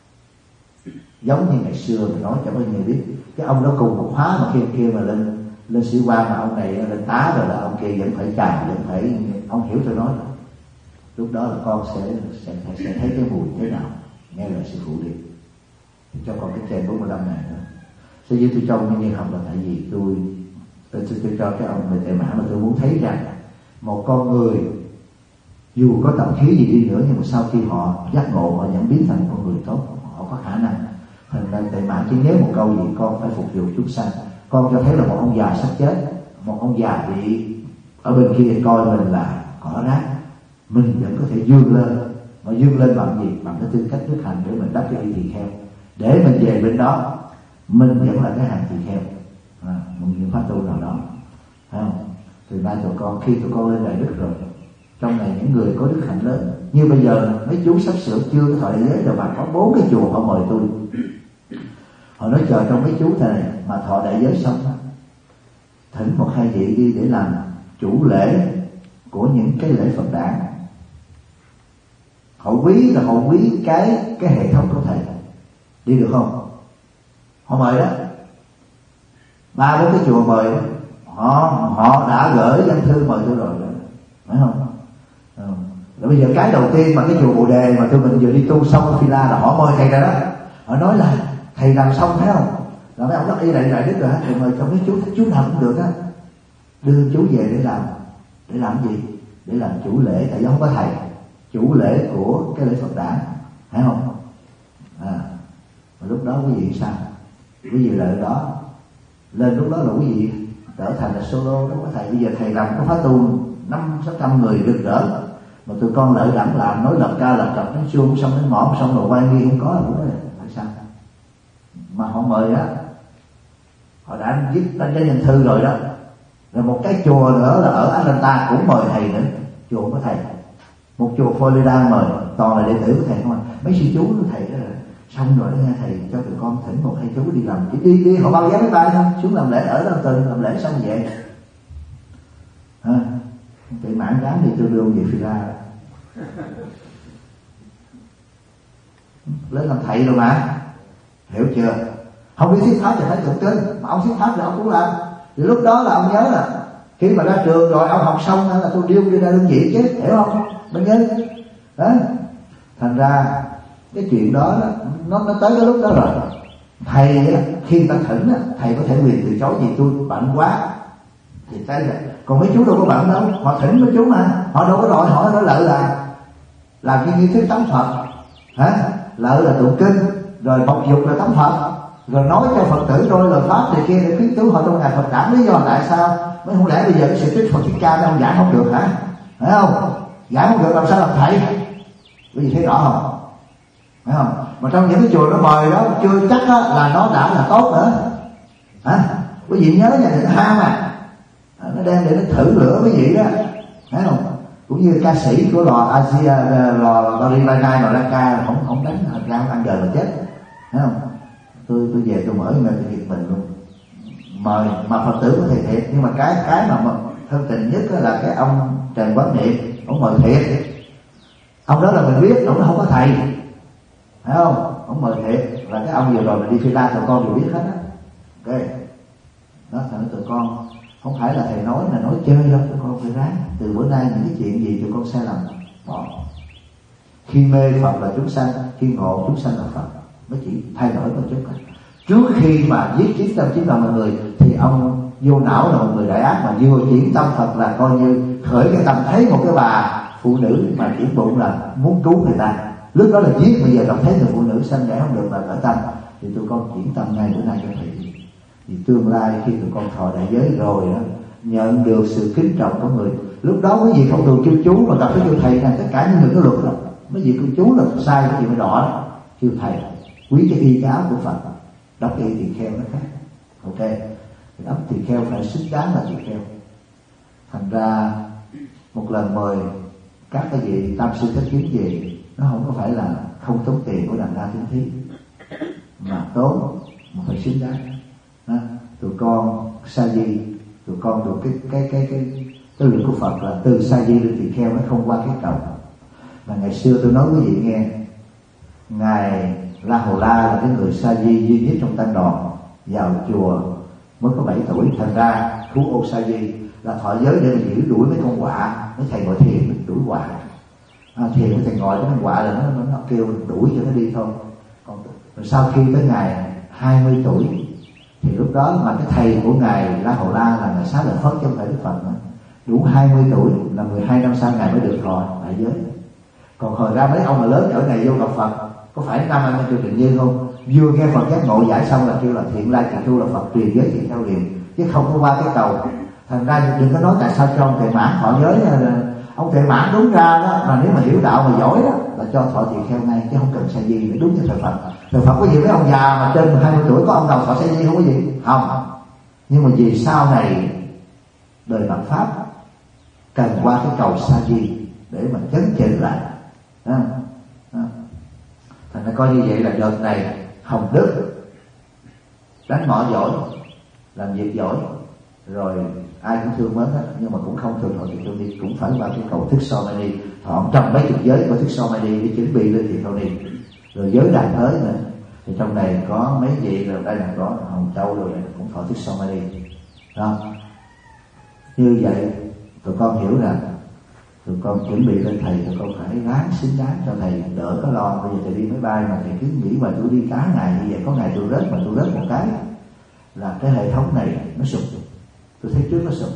giống như ngày xưa mình nói cho bao nhiêu biết, cái ông đó cùng một khóa mà khi kia mà lên lên sĩ quan mà ông này lên tá rồi là ông kia vẫn phải chào, vẫn phải, ông hiểu tôi nói rồi. Lúc đó là con sẽ sẽ sẽ thấy cái mùi thế nào, nghe lời sư phụ đi. Thì cho con cái trên bốn mươi lăm này nữa. Sở dĩ tôi cho nguyên nhân học là tại vì tôi tôi, tôi, tôi cho cái ông người Tệ Mã mà tôi muốn thấy rằng một con người dù có tập khí gì đi nữa, nhưng mà sau khi họ giác ngộ, họ nhận biến thành con người tốt, họ có khả năng. Thành ra Tệ Mã chỉ nhớ một câu gì, con phải phục vụ chúng sanh. Con cho thấy là một ông già sắp chết, một ông già bị ở bên kia coi mình là cỏ rác, mình vẫn có thể vươn lên. Mà vươn lên bằng gì? Bằng cái tư cách đức hạnh để mình đắp cái y tỳ kheo, để mình về bên đó mình vẫn là cái hàng tỳ kheo, à, một những pháp tu nào đó, thấy không? Từ nay tụi con, khi tụi con lên đại đức rồi, trong này những người có đức hạnh lớn, như bây giờ mấy chú sắp sửa chưa có thọ đại giới rồi mà có bốn cái chùa họ mời tôi, họ nói chờ trong mấy chú này mà thọ đại giới xong thỉnh một hai vị đi để làm chủ lễ của những cái lễ Phật đản. Họ quý là họ quý cái cái hệ thống của thầy, đi được không? Họ mời đó, ba bốn cái chùa mời, họ họ đã gửi danh thư mời tôi rồi, phải không? Ừ. Rồi bây giờ cái đầu tiên mà cái chùa Bồ Đề mà tụi mình vừa đi tu xong ở Phi La là họ mời thầy ra đó, họ nói là thầy làm xong thấy không? Là mấy ông đắc y đại đại đức rồi á, rồi mời cho mấy chú, chú nào cũng được á, đưa chú về để làm, để làm gì? Để làm chủ lễ, tại vì không có thầy, chủ lễ của cái lễ Phật đản, thấy không? À, mà lúc đó quý vị sao? Quý vị lợi đó, lên lúc đó là quý vị trở thành là solo, đâu có thầy. Bây giờ thầy làm có khóa tu năm sáu trăm người được rỡ, mà tụi con lợi đẳng làm nói lập ca lập trật đến chuông xong đến ngõ xong rồi quay nghi không có là đúng rồi, tại sao? Mà họ mời á, họ đã viết đánh cái nhân thư rồi đó. Rồi một cái chùa nữa là ở Atlanta cũng mời thầy nữa, chùa không có thầy. Một chùa Florida mời, toàn là đệ tử của thầy không à. Mấy sư chú của thầy đó là xong rồi đó nghe thầy cho tụi con thỉnh một hai chú đi làm, chỉ đi đi họ bao giá máy bay thôi, xuống làm lễ ở đó từ làm lễ xong về. À, Tệ Mã dám thì tôi đưa ông về Phi La lên làm thầy rồi mà, hiểu chưa? Không biết thuyết pháp thì phải tụng kinh, mà ông thuyết pháp thì ông cũng làm. Thì lúc đó là ông nhớ là khi mà ra trường rồi ông học xong là tôi điêu đi ra đơn vị chứ, hiểu không? Bên nhân đó, thành ra cái chuyện đó nó nó tới cái lúc đó rồi. Thầy khi ta thỉnh thầy có thể quyền từ chối vì tôi bận quá thì tới rồi. Còn mấy chú đâu có bận đâu, họ thỉnh mấy chú mà họ đâu có đòi hỏi nó lợi là làm cái nghi thức tắm Phật hả, lợi là tụng kinh rồi bộc dục là tắm Phật, rồi nói cho Phật tử rồi lời pháp thì kia để khuyến cứu họ trong ngày Phật đản. Lý do tại sao? Mới không lẽ bây giờ cái sự tích Phật Thích Ca nó không giải không được hả? Phải không? Giải không được làm sao làm thầy? Quý vị thấy rõ không? Phải không? Mà trong những cái chùa nó mời đó chưa chắc đó, là nó đã là tốt nữa hả? Quý vị nhớ nha, đừng ham à, nó đem để nó thử lửa quý vị đó, thấy không? Cũng như ca sĩ của lò Asia, lò Bari Lai Nai mà ra ca không không đánh ra ăn giờ mà chết, thấy không? Tôi tôi về tôi mở ngay cái việc mình luôn, mời mà Phật tử có thể thiệt, nhưng mà cái cái mà thân tình nhất là cái ông Trần Quán Niệm, ông mời thiệt. Ông đó là mình biết, ông đó không có thầy, thấy không? Ông mời thiệt. Là cái ông vừa rồi mình đi Phi La tụi con đều biết hết á. Ok, Đó, thầy nói tụi con không phải là thầy nói là nói chơi đâu, tụi con phải ráng. Từ bữa nay những cái chuyện gì tụi con sai lầm bỏ. Khi mê Phật là chúng sanh, khi ngộ chúng sanh là Phật. Mới chỉ thay đổi một chút. Trước khi mà giết chiến tâm chiến lòng mọi người thì ông vô não là một người đại ác, mà vừa chuyển tâm Phật là coi như khởi cái tâm thấy một cái bà phụ nữ mà chuyển bụng là muốn cứu người ta. Lúc đó là giết, bây giờ đọc thấy người phụ nữ sanh đẻ không được là khởi tâm, thì tụi con chuyển tâm ngay bữa nay cho thầy. Thì tương lai khi tụi con thọ đại giới rồi đó, nhận được sự kính trọng của người, lúc đó quý vị không thường kêu chú mà gặp cái kêu thầy này, tất cả những người có luật đó. Mấy vị kêu chú là sai, cái gì mới đỏ đó. Kêu thầy, quý cái y cái áo của Phật, đắp cái y tỳ kheo nó khác. Ok, thì đắp tỳ kheo phải xứng đáng là tỳ kheo. Thành ra một lần mời các cái vị tam sư các kiếm về, nó không có phải là không tốn tiền của đàn la thiên thí, mà tốn mà phải xứng đáng. Đó. Tụi con sa di, tụi con được cái cái cái cái cái lượng của Phật là từ sa di đến tỳ kheo, nó không qua cái cầu. Mà ngày xưa tôi nói quý vị nghe, ngài La Hầu La là cái người sa di duy nhất trong tăng đoàn, vào chùa mới có bảy tuổi. Thành ra Phú Ô Sa Di là thọ giới để mà giữ đuổi mấy con quạ. Mấy thầy ngồi thiền đuổi quạ, à, thiền mấy thầy ngồi cái con quạ là nó, nó, nó kêu đuổi cho nó đi thôi. Còn rồi sau khi tới ngày hai mươi tuổi thì lúc đó mà cái thầy của ngài La Hầu La là ngài Xá Lợi Phất chứ không phải Đức Phật nữa. Đủ hai mươi tuổi là mười hai năm sau ngài mới được thọ đại giới. Còn hồi ra mấy ông mà lớn cỡ này vô gặp Phật, có phải năm anh kêu Trịnh Như không? Vừa nghe Phật giác ngộ giải xong là kêu là thiện lai tỳ khưu, là Phật truyền giới thiện theo liền, chứ không có qua cái cầu. Thành ra đừng có nói tại sao cho ông Thầy Mãn thọ giới. Ông Thầy Mãn đúng ra đó, mà nếu mà hiểu đạo mà giỏi đó là cho thọ tỳ kheo ngay, chứ không cần sa di để đúng như thời Phật. Thời Phật có gì mấy ông già mà trên hai mươi tuổi có ông nào thọ sa di không có gì? Không. Nhưng mà vì sau này đời Phật pháp cần qua cái cầu sa di để mà chấn chỉnh lại. Đó. Đó. Thành ra coi như vậy là đợt này Hồng Đức đánh mỏ giỏi, làm việc giỏi, rồi ai cũng thương mến hết, nhưng mà cũng không thường thọ tỳ kheo ni, cũng phải vào cái cầu Thức So Mani, thọ trăm mấy chục giới của Thức So Mani để chuẩn bị lên tỳ kheo ni, rồi giới đại thới nữa. Thì trong này có mấy vị là đây là có Hồng Châu rồi cũng thọ Thức So Mani. Đó. Như vậy tụi con hiểu rằng tụi con chuẩn bị lên thầy, tụi con phải ráng xứng đáng cho thầy, đỡ có lo. Bây giờ thầy đi máy bay mà thầy cứ nghĩ mà tôi đi cả ngày như vậy, có ngày tôi rớt mà tôi rớt một cái là cái hệ thống này nó sụp. Tôi thấy trước nó sụp.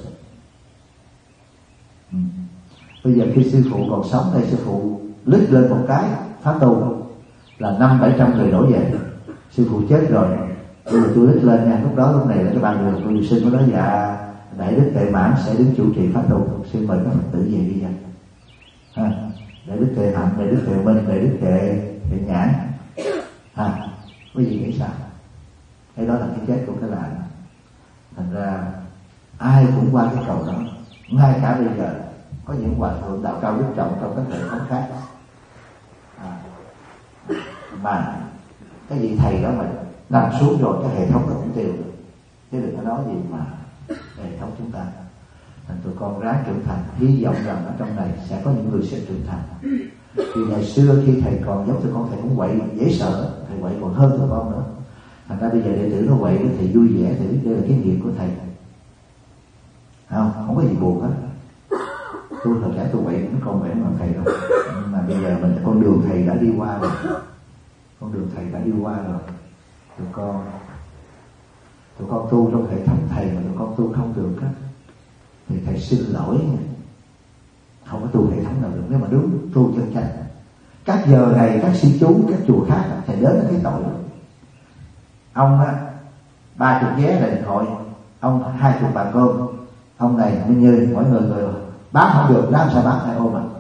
Ừ. Bây giờ khi sư phụ còn sống đây, sư phụ lít lên một cái phá tu là năm bảy trăm người đổ về. Sư phụ chết rồi, bây giờ tôi lít lên nha. Lúc đó lúc này là cái bàn đường tôi sinh có nói dạ Đại Đức Tuệ Mãn sẽ đứng chủ trì pháp tu, xin mời các Phật tử về đi nha. À, Đại Đức Tuệ Hạnh, Đại Đức Tuệ Minh, Đại Đức Tuệ Tuệ Nhãn. À, quý vị nghĩ sao? Cái đó là cái chết của cái làng. Thành ra ai cũng qua cái cầu đó. Ngay cả bây giờ có những hòa thượng đạo cao đức trọng trong các hệ thống khác, à, mà cái vị thầy đó mà nằm xuống rồi cái hệ thống nó cũng tiêu được, chứ đừng có nói gì mà hệ thống chúng ta. Thành tụi con ráng trưởng thành, hy vọng rằng ở trong này sẽ có những người sẽ trưởng thành. Vì ngày xưa khi thầy còn giống tụi con, thầy cũng quậy dễ sợ, thầy quậy còn hơn tụi con nữa. Thành ra bây giờ đệ tử nó quậy với thầy vui vẻ, thì đây là cái nghiệp của thầy. Không, không có gì buồn hết. Tôi là cả tôi quậy cũng không vẻ mà thầy đâu. Nhưng mà bây giờ mình con đường thầy đã đi qua rồi, con đường thầy đã đi qua rồi. Tụi con tụi con tu trong hệ thống thầy mà tụi con tu không được á, thì thầy xin lỗi nha, không có tu hệ thống nào được. Nếu mà đúng tu chân chánh, các giờ này các sư chú các chùa khác thầy đến là cái tội. Ông á ba chục vé là điện thoại, ông hai chục bà cơm, ông này như như mỗi người người bán không được, làm sao bán hai ôm à.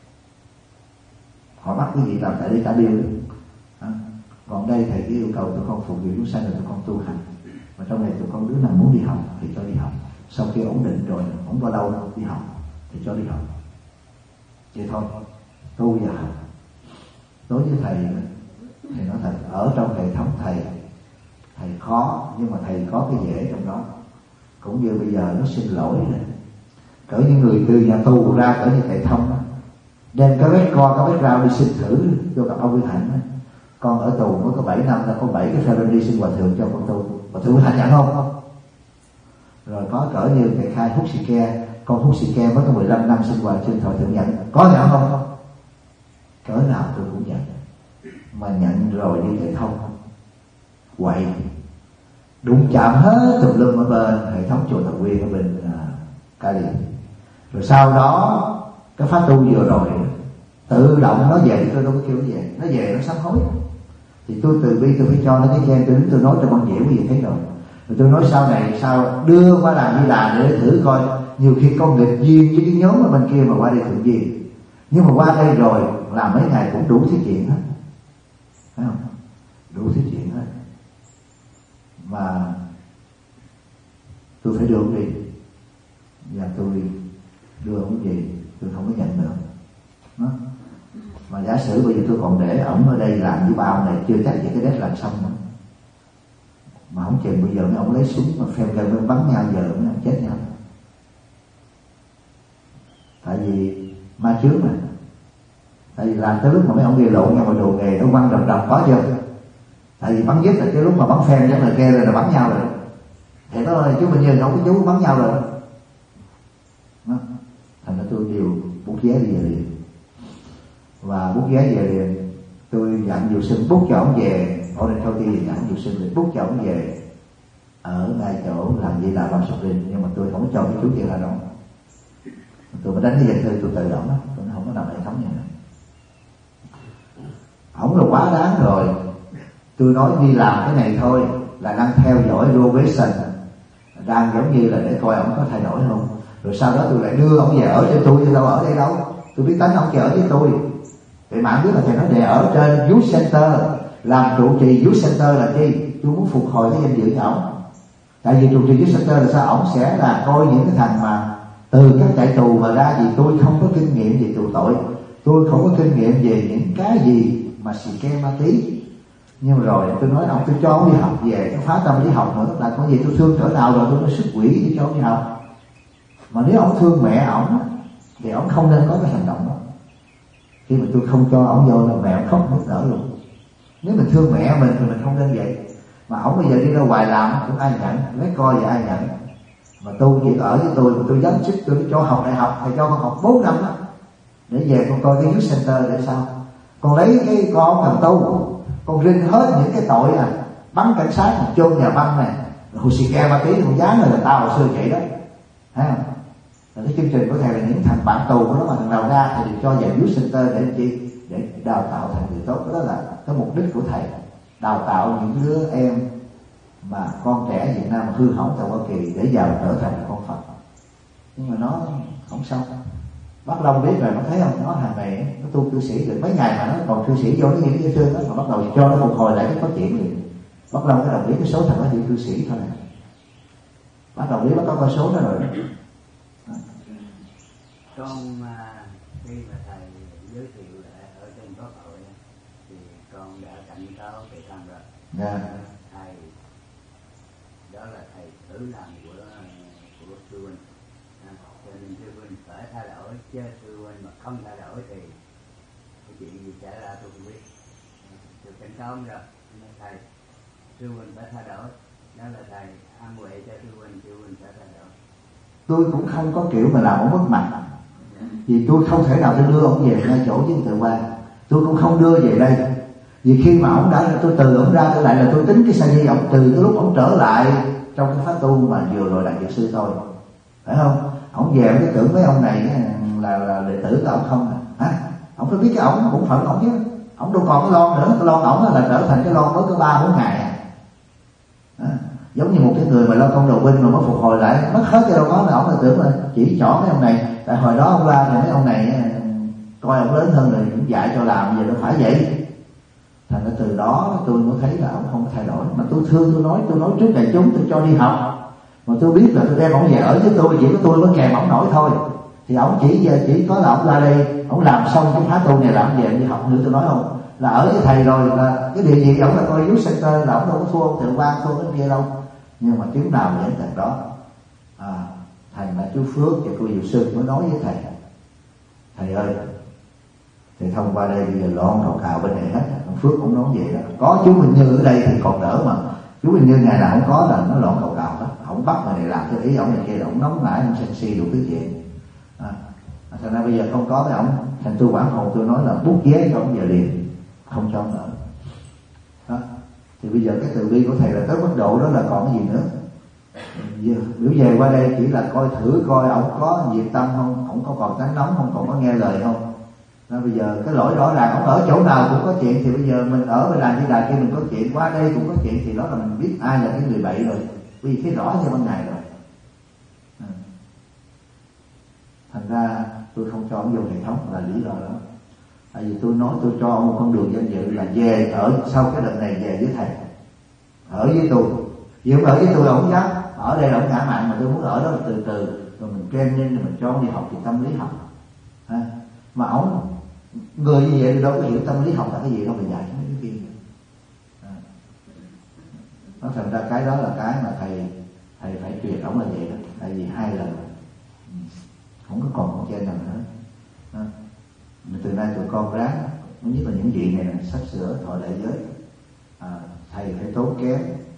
Họ bắt cái gì làm tại đi trả bill đó. Còn đây thầy cái yêu cầu tụi con phục vụ chúng sanh là tụi con tu hành, mà trong này tụi con đứa nào muốn đi học thì cho đi học. Sau khi ổn định rồi, không bao lâu đi học thì cho đi học. Vậy thôi, tu và học. Đối với thầy, thầy nói thật, ở trong hệ thống thầy, thầy khó, nhưng mà thầy có cái dễ trong đó. Cũng như bây giờ nó xin lỗi này, cỡ những người từ nhà tù ra, cỡ như hệ thống đó, đem cái vết co, cái vết rau đi xin thử cho gặp ông Quy Hạnh đó. Con ở tù mới có bảy năm, đã có bảy cái felony xin hòa thượng cho con tu, hòa thượng Hạnh nhận không? rồi có cỡ như thầy khai hút xì ke, con hút xì ke mới có mười lăm năm sinh hoạt trên thoại thượng nhận, có nhận không? Không, cỡ nào tôi cũng nhận, mà nhận rồi đi thể thông quậy đụng chạm hết tùm lum ở bên hệ thống chùa Thần Nguyên ở bên uh, Cali. Rồi sau đó cái pháp tu vừa rồi tự động nó về, tôi đâu có kêu nó về, nó về nó sám hối. Thì tôi từ bi tôi phải cho nó cái gen, tôi đứng tôi nói cho con Diệu cái gì thấy rồi. Rồi tôi nói sau này sao đưa qua làm đi làm để thử coi, nhiều khi con nghịch duyên với cái nhóm ở bên kia mà qua đây thuận duyên, nhưng mà qua đây rồi làm mấy ngày cũng đủ thứ chuyện hết, thấy không? Đủ thứ chuyện hết. Mà tôi phải đưa ông đi, và tôi đưa ông về, tôi không có nhận nữa. Đó. Mà giả sử bây giờ tôi còn để ổng ở đây làm với bao này, chưa chắc gì cái đét làm xong nữa. Mà không chừng bây giờ mấy ông lấy súng mà phèo gần bên bắn nhau, giờ mấy ông chết nhau. Tại vì ma chướng mà. Tại vì làm tới lúc mà mấy ông gây lộn nhau mà đồ nghề nó quăng đập đập có chưa? Tại vì bắn giết là cái lúc mà bắn phen chắc là kia rồi là bắn nhau rồi. Thì đó là chú Minh Như không có chú bắn nhau rồi. Đó. Thành ra tôi điều bút vé đi về liền. Và bút vé về liền, tôi dặn Diệu Sưng bút cho ổng về. Ở đây sau khi dặn Diệu Sưng để bút cho ổng về ở ngay chỗ làm gì là Vam Sọc Linh, nhưng mà tôi không có cho cái chú kia là đâu. Tôi mới đánh cái danh thư tôi tự động đó, tôi không có nằm hệ thống như này. Ổng là quá đáng rồi. Tôi nói đi làm cái này thôi là đang theo dõi probation, đang giống như là để coi ổng có thay đổi không. Rồi sau đó tôi lại đưa ổng về ở cho tôi, chứ đâu ở đây đâu. Tôi biết tánh ổng kia ở với tôi. Thì mà biết là thầy nói để ở trên Youth Center, làm trụ trì Youth Center là chi? Tôi muốn phục hồi cái danh dự của ổng. Tại vì trụ trì Youth Center là sao? Ổng sẽ là coi những cái thằng mà từ các trại tù mà ra, vì tôi không có kinh nghiệm về tù tội, tôi không có kinh nghiệm về những cái gì mà xì ke ma tí. Nhưng rồi tôi nói ông, tôi cho ông đi học về, nó phá tâm đi học nữa, là có gì tôi thương cỡ nào rồi tôi nói sức quỷ đi cho ông đi học. Mà nếu ông thương mẹ ổng thì ổng không nên có cái hành động đó. Khi mà tôi không cho ổng vô là mẹ ổng khóc nức nở luôn. Nếu mình thương mẹ mình thì mình không nên vậy. Mà ổng bây giờ đi ra ngoài làm cũng ai nhận, lấy coi và ai nhận. Mà tôi chỉ ở với tôi, tôi dám sức tôi cho học đại học, thầy cho con học bốn năm đó, để về con coi cái Youth Center để sao. Con lấy cái con thằng tu, con rinh hết những cái tội à, bắn cảnh sát, chôn nhà băng này, hồi xì ke ma tí, con dám là tao hồi xưa vậy đó, thấy không? Là cái chương trình của thầy là những thằng bạn tù của nó mà thằng nào ra thầy đều cho vào Youth Center để làm chi? Để đào tạo thành người tốt. Đó là cái mục đích của thầy, đào tạo những đứa em mà con trẻ Việt Nam hư hỏng tại Hoa Kỳ để vào trở thành con Phật. Nhưng mà nó không xong. Bác Long biết rồi, nó thấy không, nó hàng ngày nó tu cư sĩ được mấy ngày mà nó còn cư sĩ vô nó những cái chương đó, mà bắt đầu cho nó phục hồi lại cái phát triển liền. Bác Long cái đồng ý cái số thằng nó đi cư sĩ thôi này. Bác đồng ý, bác có con số đó rồi đó.
Con khi mà thầy giới thiệu lại ở trên pháp hội thì con đã cảnh cáo thầy Tăng rồi.
Yeah.
Thầy đó là thầy tử làm của của sư huynh, cho nên sư huynh phải thay đổi, chứ sư huynh mà không thay đổi thì cái chuyện gì xảy ra tôi không biết. Tôi cảnh cáo rồi, nên thầy sư huynh phải thay đổi, đó là thầy an ủi cho sư huynh, sư huynh phải thay đổi.
Tôi cũng không có kiểu mà làm ổng mất mặt, vì tôi không thể nào tôi đưa ổng về ngay chỗ với Thượng Quan, tôi cũng không đưa về đây. Vì khi mà ổng đã tôi từ ổng ra, tôi lại là tôi tính cái sa di ổng từ cái lúc ổng trở lại trong cái pháp tu mà vừa rồi đại dược sư thôi, phải không? Ổng về cái tưởng mấy ông này là, là đệ tử của ổng không à? Hả? Ổng phải biết cái ổng cũng phận ổng chứ, ổng đâu còn cái lon nữa, cái lon ổng là trở thành cái lon mới có ba bốn ngày à. À, giống như một cái người mà lo công đầu binh mà mới phục hồi lại mất hết cái đâu đó, là ổng là tưởng là chỉ chọn mấy ông này, tại hồi đó ông ra thì mấy ông này coi ông lớn hơn rồi cũng dạy cho làm, giờ nó phải vậy. Thành ra từ đó tôi mới thấy là ông không thay đổi. Mà tôi thương, tôi nói tôi nói trước đại chúng, tôi cho đi học, mà tôi biết là tôi đem ông về ở với tôi, chỉ có tôi mới kèm ông nổi thôi. Thì ông chỉ giờ chỉ có là ông ra đây, ông làm xong cái khóa tu này là ông về đi học nữa. Tôi nói không, là ở với thầy rồi là cái địa vị ông là coi Youth Center, là ông đâu có thua ông Thượng Quan, thua cái kia đâu. Nhưng mà chứng nào vẫn thật đó. À, thầy là chú Phước và cô Diệu Sương mới nói với thầy, thầy ơi, thầy thông qua đây bây giờ lon đầu cào bên này hết. Ông Phước cũng nói vậy đó, có chú Minh Như ở đây thì còn đỡ, mà chú Minh Như ngày nào không có là nó lon đầu cào hết, không ông bắt người này làm theo ý ông này kia, ông nóng nảy, ông sân si đủ thứ chuyện. À, thành ra bây giờ không có cái ông, thành tôi quản hồn tôi nói là bút vé cho ông giờ liền, không cho ông nữa. Đó. Thì bây giờ cái từ bi của thầy là tới mức độ đó là còn cái gì nữa. Giờ biểu về qua đây chỉ là coi thử coi ông có nhiệt tâm không, ông có còn tánh nóng không, còn có nghe lời không. Đó, bây giờ cái lỗi rõ ràng ông ở chỗ nào cũng có chuyện, thì bây giờ mình ở bên đàn như đài kia mình có chuyện, qua đây cũng có chuyện, thì đó là mình biết ai là cái người bậy rồi, vì thấy rõ như ban ngày rồi. À. Thành ra tôi không cho ông vô hệ thống là lý do đó. Tại vì tôi nói tôi cho ông một con đường danh dự là về ở sau cái đợt này về với thầy, ở với tôi. Vì ông ở với tôi là ông dám, ở đây là ông ngã mạng, mà tôi muốn ở đó là từ từ rồi mình training, mình cho ông đi học thì tâm lý học. À. Mà ông người như vậy đâu có hiểu tâm lý học là cái gì đâu mà dạy cho mấy cái kia. À. Nó thành ra cái đó là cái mà thầy thầy phải truyền ổng là vậy đó. Tại vì hai lần không có còn con trên nào nữa. À. Từ nay tụi con ráng, nhất là những vị này sắp sửa thọ đại giới, à, thầy phải tốn kém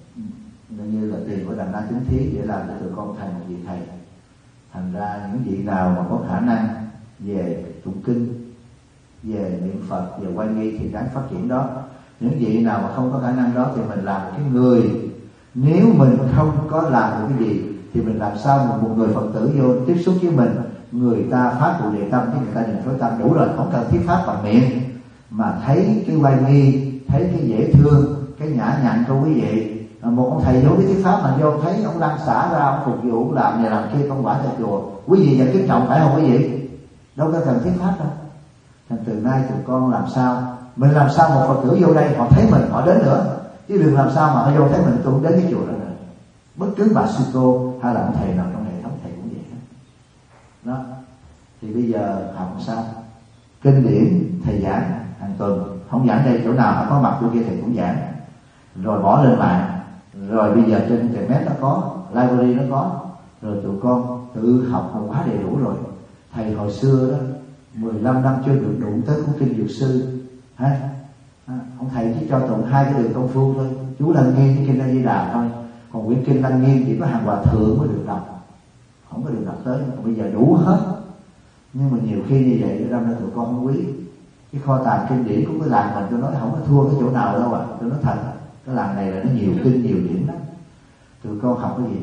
như là tiền của Đàm Na Chính Thí để làm cho tụi con thành một vị thầy. Thành ra những vị nào mà có khả năng về tụng kinh, về niệm Phật, về quay nghi thì ráng phát triển đó. Những vị nào mà không có khả năng đó thì mình làm cái người, nếu mình không có làm được cái gì thì mình làm sao mà một người Phật tử vô tiếp xúc với mình, người ta phát trụ địa tâm chứ người ta nhìn thối tâm đủ rồi, không cần thiết pháp bằng miệng, mà thấy cái quay nghi, thấy cái dễ thương, cái nhã nhặn của quý vị. Một ông thầy vô cái thuyết pháp mà vô thấy ông đang xả ra, ông phục vụ, ông làm này làm kia, công quả tại chùa, quý vị và kính trọng phải không quý vị? Đâu có cần thuyết pháp đâu. Thành từ nay tụi con làm sao mình làm sao một Phật tử vô đây họ thấy mình họ đến nữa, chứ đừng làm sao mà họ vô thấy mình tôi không đến cái chùa đó nữa. Bất cứ bà sư cô hay là ông thầy nào trong hệ thống thầy cũng vậy hết đó. Thì bây giờ học sao? Kinh điển thầy giảng hàng tuần, không giảng đây chỗ nào họ có mặt chỗ kia thầy cũng giảng, rồi bỏ lên mạng, rồi bây giờ trên internet nó có, library nó có, rồi tụi con tự học một khóa đầy đủ rồi. Thầy hồi xưa đó mười lăm năm chưa được đụng tới cuốn kinh Dược Sư ha. À, ông thầy chỉ cho tụng hai cái đường công phu thôi, chú Lăng Nghiêm với kinh A Di Đà thôi, còn quyển kinh Lăng Nghiêm chỉ có hàng hòa thượng mới được đọc, không có được đọc tới. Bây giờ đủ hết, nhưng mà nhiều khi như vậy đâm ra tụi con không quý. Cái kho tàng kinh điển của cái làng mình tôi nói không có thua cái chỗ nào đâu à, tôi nói thật, cái làng này là nó nhiều kinh nhiều điển lắm. Tụi con học cái gì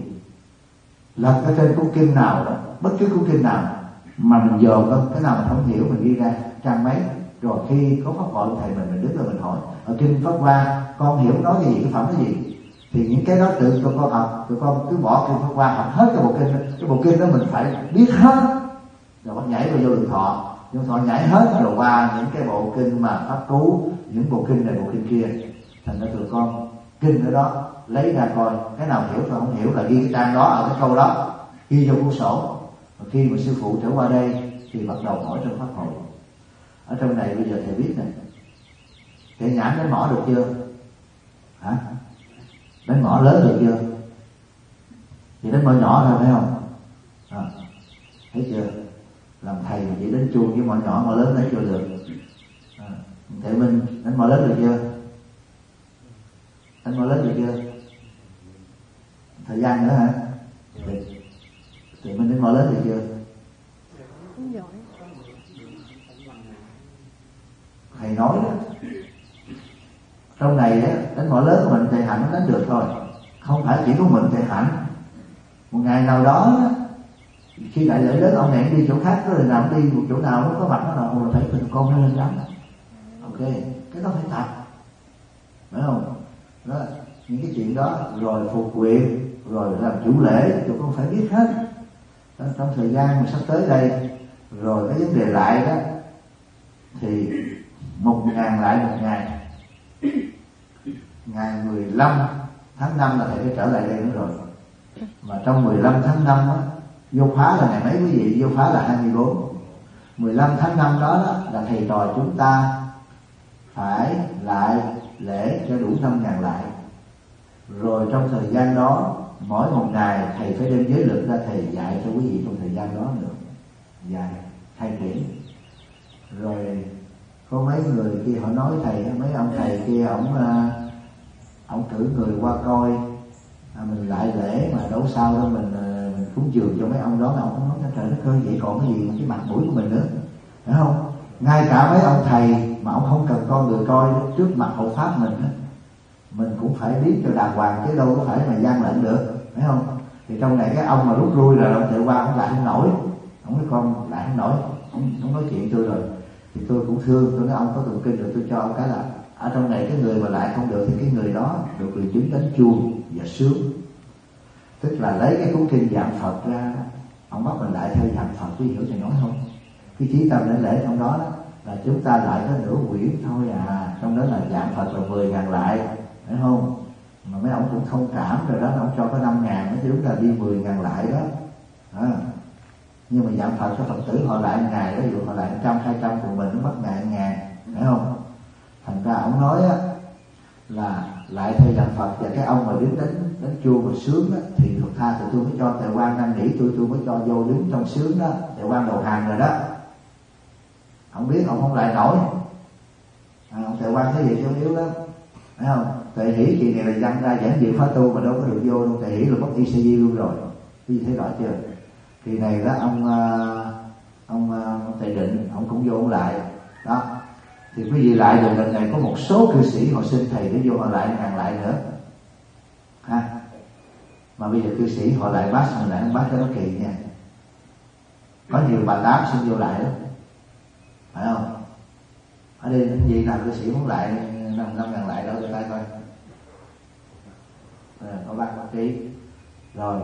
lật ở trên cuốn kinh nào đó, bất cứ cuốn kinh nào mà mình dồn đó, cái nào mình không hiểu mình ghi ra trang mấy, rồi khi có pháp gọi thầy mình mình đứng là mình hỏi ở kinh Pháp Hoa con hiểu nói cái gì, cái phẩm cái gì, thì những cái đó tự tụi con học, tụi con cứ bỏ kinh Pháp Hoa học hết cái bộ kinh, cái bộ kinh đó mình phải biết hết, rồi bắt nhảy vào vô Đường Thọ, Đường Thọ nhảy hết rồi qua những cái bộ kinh mà pháp cú, những bộ kinh này bộ kinh kia. Thành ra tụi con kinh ở đó lấy ra coi cái nào hiểu rồi không hiểu là ghi cái trang đó ở cái câu đó, ghi vô cuốn sổ. Và khi mà sư phụ trở qua đây thì bắt đầu hỏi trong pháp hội. Ở trong này bây giờ thầy biết này, cái nhãn đánh mỏ được chưa? Hả? Đánh mỏ lớn được chưa? Thì đánh mỏ nhỏ thôi phải không? À, thấy chưa? Làm thầy chỉ đánh chuông với mỏ nhỏ, mỏ lớn đánh chưa được. À, thầy Minh đánh mỏ lớn được chưa? Đánh mỏ lớn được chưa? Thời gian nữa hả? Được. Thì mình đánh mỏ lớn được chưa?
Không giỏi.
Thầy nói đó, trong này á, đánh mỏ lớn của mình thầy Hạnh đánh được thôi, không phải chỉ có mình thầy Hạnh. Một ngày nào đó khi đại lễ lớn ông này đi chỗ khác, rồi nào đi một chỗ nào nó có mặt nó nào thấy mình con nó lên đánh. Ok, cái đó phải tập, phải không? Đó, những cái chuyện đó rồi phục quyền, rồi làm chủ lễ, tụi con phải biết hết. Đó, trong thời gian mà sắp tới đây, rồi cái vấn đề lại đó thì một ngàn lại một ngày, ngày mười lăm tháng năm là thầy phải trở lại đây nữa rồi. Mà trong mười lăm tháng năm á, vô khóa là ngày mấy quý vị? Vô khóa là hai mươi bốn. mười lăm tháng năm đó, đó là thầy trò chúng ta phải lại lễ cho đủ năm ngàn lại. Rồi trong thời gian đó, mỗi một ngày thầy phải đem giới lực ra thầy dạy cho quý vị trong thời gian đó nữa, dạy thay chuyển. Rồi có mấy người kia họ nói thầy, mấy ông thầy kia ổng ổng cử người qua coi à, mình lại lễ mà đâu sau đó mình, mình cúng dường cho mấy ông đó, ông cũng nói trời đất ơi, vậy còn cái gì mà cái mặt mũi của mình nữa, phải không? Ngay cả mấy ông thầy mà ông không cần con người coi trước mặt hộ pháp mình á, mình cũng phải biết cho đàng hoàng chứ đâu có phải mà gian lận được, phải không? Thì trong này cái ông mà rút lui rồi ông tự qua ông lại không nổi, ông nói con lại không nổi, ông, ông nói chuyện tôi rồi thì tôi cũng thương, tôi nói ông có tụng kinh rồi tôi cho ông cái là ở trong này cái người mà lại không được thì cái người đó được quyền chứng đánh chuông và sướng, tức là lấy cái cuốn kinh dạng Phật ra, ông bắt mình lại theo dạng Phật, quý hiểu thầy nói không? Cái chí tâm để lễ trong đó, đó là chúng ta lại có nửa quyển thôi à, trong đó là dạng Phật là mười ngàn lại, phải không? Mà mấy ông cũng thông cảm rồi đó, ông cho có năm ngàn nó đúng là đi mười ngàn lại đó à. Nhưng mà dạng Phật các Phật tử họ lại ngày đó, ví dụ họ lại trăm hai trăm của mình nó mất ngàn ngàn, phải không? Thành ra ông nói á, là lại theo dạng Phật và cái ông mà đứng đánh đánh chuông mà sướng đó, thì thuộc tha thì tôi mới cho Tề Quan năn nỉ tôi tôi mới cho vô đứng trong sướng đó, Tề Quan đầu hàng rồi đó. Ông biết ông không lại nổi à, ông Tề Quan thấy vậy chứ yếu lắm, phải không? Tề Hỷ kỳ này là dân ra giảng diện phá tu mà đâu có được vô đâu, Tề Hỷ là mất i xê giê luôn rồi, quý vị thấy rõ chưa? Kỳ này đó ông ông, ông Tề Định ông cũng vô ông lại đó, thì quý vị lại được lần này có một số cư sĩ họ xin thầy để vô họ lại ngàn lại nữa ha. Mà bây giờ cư sĩ họ lại bác xong lại không bác cho nó kỳ nha, có nhiều bà tám xin vô lại đó, phải không? Ở đây những gì nào cư sĩ muốn lại năm năm ngàn lại đâu cho tay coi à, có bác bác ký rồi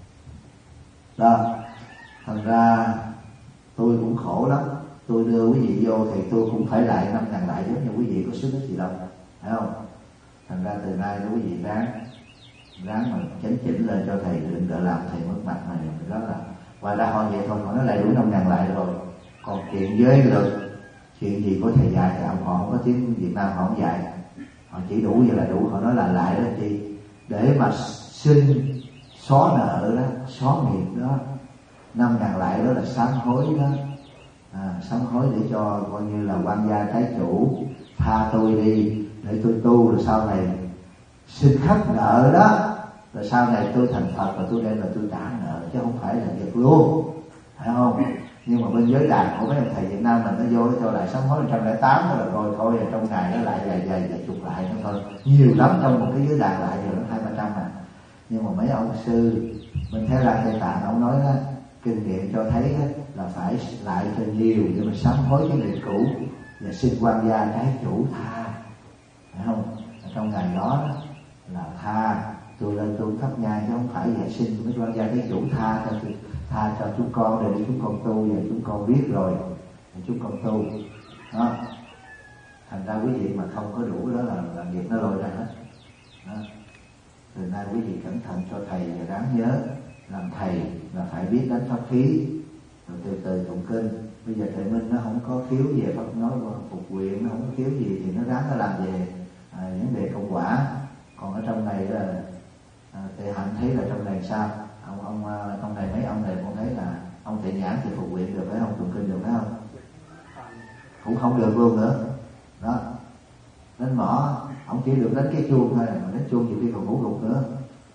đó. Thành ra tôi cũng khổ lắm, tôi đưa quý vị vô thì tôi cũng phải lại năm ngàn lại giống như quý vị có sức ích gì đâu, phải không? Thành ra từ nay quý vị ráng ráng mà chấn chỉnh lên cho thầy, đừng đợi làm thầy mất mặt này đó là. Ngoài ra họ vậy thôi, họ nói lại đủ năm ngàn lại rồi, còn chuyện giới lực chuyện gì có thầy dạy thì ông họ không có tiếng Việt Nam họ không dạy, họ chỉ đủ vậy là đủ. Họ nói là lại đó chi để mà xin xóa nợ đó, xóa nghiệp đó, năm ngàn lại đó là sám hối đó à, sám hối để cho coi như là quan gia trái chủ tha tôi đi để tôi tu, rồi sau này xin khắc nợ đó, rồi sau này tôi thành Phật và tôi đem là tôi trả nợ, chứ không phải là việc luôn, phải không? Nhưng mà bên giới đàn của mấy ông thầy Việt Nam mình nó vô nó cho lại sám hối một trăm lẻ tám đó, rồi rồi thôi trong ngày nó lại dài dài dài chục lại nó thôi, nhiều lắm trong một cái giới đàn lại rồi nó hai ba trăm à. Nhưng mà mấy ông sư mình thấy là Tây Tạng ông nói đó, kinh nghiệm cho thấy đó, là phải lại cho nhiều để mà sám hối cái nghiệp cũ và xin quan gia trái chủ tha, phải không? Ở trong ngày đó, đó là tha tôi lên tôi thắp nhang chứ không phải là xin mấy quan gia trái chủ tha cho tôi, tha cho chúng con để chúng con tu, và chúng con biết rồi để chúng con tu đó. Thành ra quý vị mà không có đủ đó là, là nghiệp nó lôi ra hết đó. Từ nay quý vị cẩn thận cho thầy và ráng nhớ làm thầy là phải biết đánh pháp khí rồi từ từ tụng kinh. Bây giờ thầy Minh nó không có khiếu về Pháp nói phục quyền, nó không có khiếu gì thì nó ráng nó làm về à, vấn đề công quả. Còn ở trong này là à, thầy Hạnh thấy là trong này sao ông ông trong này mấy ông này con thấy là ông thầy Nhãn thì phục quyền được phải không, tụng kinh được phải không? Cũng không được luôn nữa đó. Đánh mỏ ông chỉ được đánh cái chuông thôi, mà đánh chuông nhiều khi còn ngủ gục nữa.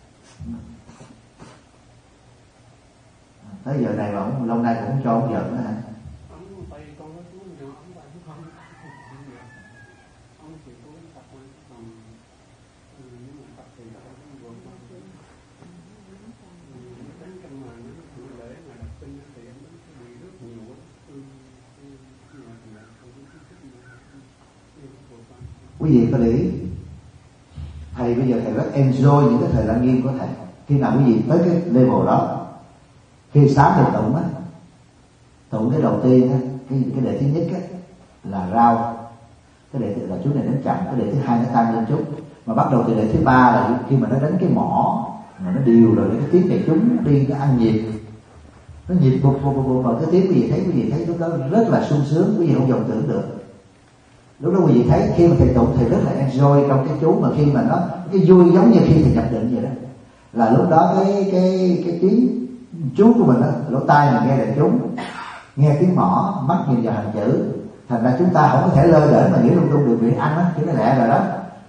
Tới giờ này mà ông lâu nay cũng không cho ông giận nữa hả? Quý vị có để ý thầy bây giờ thầy rất enjoy những cái thời gian nghiêm của thầy. Khi nào quý vị tới cái level đó, khi sáng thầy tụng á, tụng cái đầu tiên á, cái cái đề thứ nhất á là rao, cái đề thứ là chú này đánh chậm, cái đề thứ hai nó tăng lên chút, mà bắt đầu từ đề thứ ba là khi mà nó đánh cái mỏ mà nó đều rồi cái tiếng chạy chúng đi nó ăn nhịp, nó nhịp bụp bụp bụp vào cái tiếng quý vị thấy, quý vị thấy lúc đó rất là sung sướng, quý vị không dòng tưởng được. Lúc đó quý vị thấy khi mà thầy tụng thầy rất là enjoy trong cái chú, mà khi mà nó cái vui giống như khi thầy nhập định vậy đó, là lúc đó cái cái cái tiếng chú của mình đó, lỗ tai mình nghe đại chúng, nghe tiếng mỏ, mắt nhìn vào hành chữ, thành ra chúng ta không có thể lơ đễnh mà nghĩ lung tung được việc ăn đó, chứ nó lẹ rồi đó.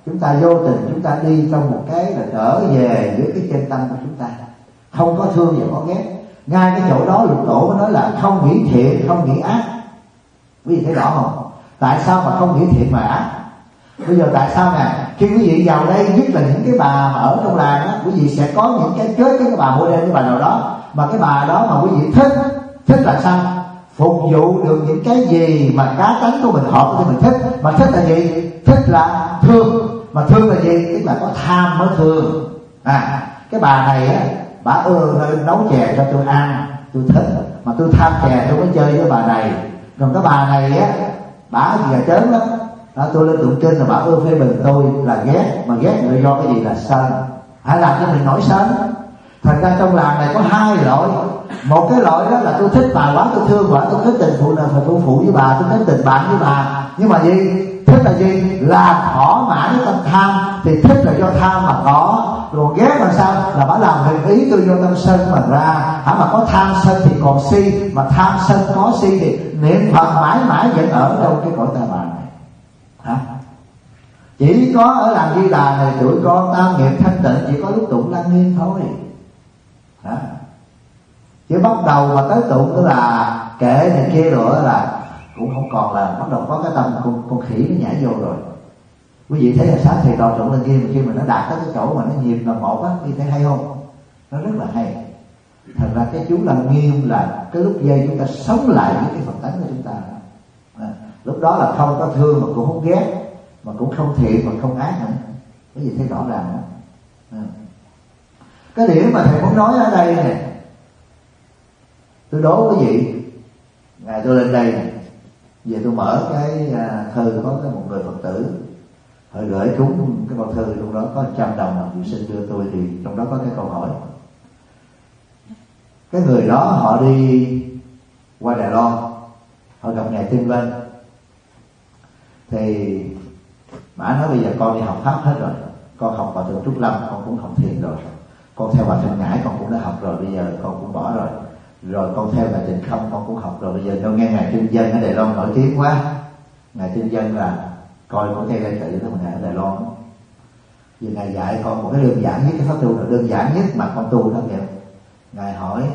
chúng ta vô tình chúng ta đi trong một cái là trở về với cái chân tâm của chúng ta, không có thương và có ghét. Ngay cái chỗ đó Lục Tổ mới nói là không nghĩ thiện không nghĩ ác. Quý vị thấy rõ không? Tại sao mà không nghĩ thiện mà ác? Bây giờ tại sao nè, khi quý vị vào đây, nhất là những cái bà mà ở trong làng á, quý vị sẽ có những cái chết cái bà mua đen cái bà nào đó, mà cái bà đó mà quý vị thích, thích là sao? Phục vụ được những cái gì mà cá tánh của mình hợp thì mình thích. Mà thích là gì? Thích là thương. Mà thương là gì? Tức là có tham mới thương. À, cái bà này á, bà ưa nấu chè cho tôi ăn, tôi thích, mà tôi tham chè tôi mới chơi với bà này. Còn cái bà này á, bà gì là chớn lắm. Đó, tôi lên tụng kinh là bà ưa phê bình tôi là ghét, mà ghét là do cái gì? Là sân. Hãy làm cho mình nổi sân. Thành ra trong làng này có hai loại. Một cái loại đó là tôi thích bà quá, tôi thương bà, tôi thích tình phụ nào phải phụ phụ với bà, tôi thích tình bạn với bà. Nhưng mà gì? Thích là gì? Là thỏa mãn cái tâm tham. Thì thích là do tham mà có. Rồi ghét là sao? Là bà làm hình ý tôi do tâm sân mà ra. Hả, mà có tham sân thì còn si. Mà tham sân có si thì niệm Phật mãi mãi vẫn ở trong cái cõi ta bà này. Hả? Chỉ có ở làng Di Đà này tụi con tam nghiệp thanh tịnh, chỉ có lúc tụng Lăng Nghiêm thôi. Hả? Chứ bắt đầu mà tới tụng tức là kể này kia rồi là cũng không còn, là bắt đầu có cái tâm con, con khỉ nó nhảy vô rồi. Quý vị thấy là sáng thầy trò tụng Lăng Nghiêm, khi mà nó đạt tới cái chỗ mà nó nhịp là một á, quý vị thấy hay không? Nó rất là hay. Thành ra cái chú Lăng Nghiêm là cái lúc giây chúng ta sống lại với cái Phật tánh của chúng ta. À, lúc đó là không có thương mà cũng không ghét, mà cũng không thiện mà không ác nữa. Cái gì thấy rõ ràng đó. À. Cái điểm mà thầy muốn nói ở đây nè, tôi đố quý vị, ngày tôi lên đây nè, về tôi mở cái uh, thư có cái một người Phật tử họ gửi trúng cái bọc thư, trong đó có trăm đồng mà dự sinh đưa tôi, thì trong đó có cái câu hỏi. Cái người đó họ đi qua Đài Loan, họ gặp ngài Tinh Vân, thì bà nói bây giờ con đi học pháp hết rồi, con học vào Thượng Trúc Lâm, con cũng học thiền rồi, con theo bà Thanh Ngãi con cũng đã học rồi, bây giờ con cũng bỏ rồi, rồi con theo ngài Tịnh Không con cũng học rồi, bây giờ con nghe ngài Tinh Vân ở Đài Loan nổi tiếng quá. Ngài Tinh Vân là coi của thầy đại tự của ngài ở Đài Loan. Vì ngài dạy con một cái đơn giản nhất, cái pháp tu là đơn giản nhất mà con tu đó kìa. Ngài hỏi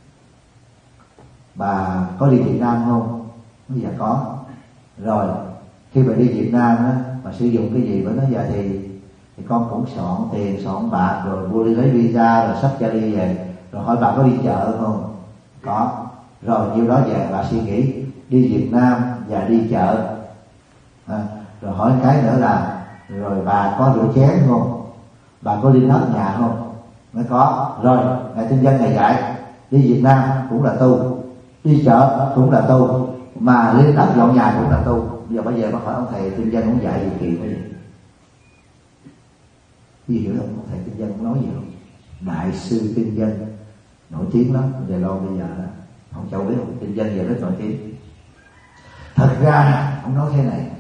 bà có đi Việt Nam không? Bây giờ có. Rồi khi bà đi Việt Nam á, bà sử dụng cái gì? Bà nói giờ thì thì con cũng soạn tiền, soạn bạc, rồi vô đi lấy visa, rồi sắp cho đi về. Rồi hỏi bà có đi chợ không? Có. Rồi nhiêu đó về bà suy nghĩ đi Việt Nam và đi chợ. À, rồi hỏi cái nữa là rồi bà có rửa chén không? Bà có đi nấu nhà không? Mới có. Rồi ngài Tinh Vân ngài dạy đi Việt Nam cũng là tu, đi chợ cũng là tu, mà lên đất dọn nhà cũng là tu. Bây giờ bây giờ bác hỏi ông thầy Tinh Vân cũng dạy gì kỳ cái gì? Quý vị hiểu không? Ông thầy Tinh Vân cũng nói gì không? Đại sư Tinh Vân nổi tiếng lắm, Đài Loan bây giờ đó. Ông Châu biết không? Tinh Vân giờ rất nổi tiếng. Thật ra ông nói thế này,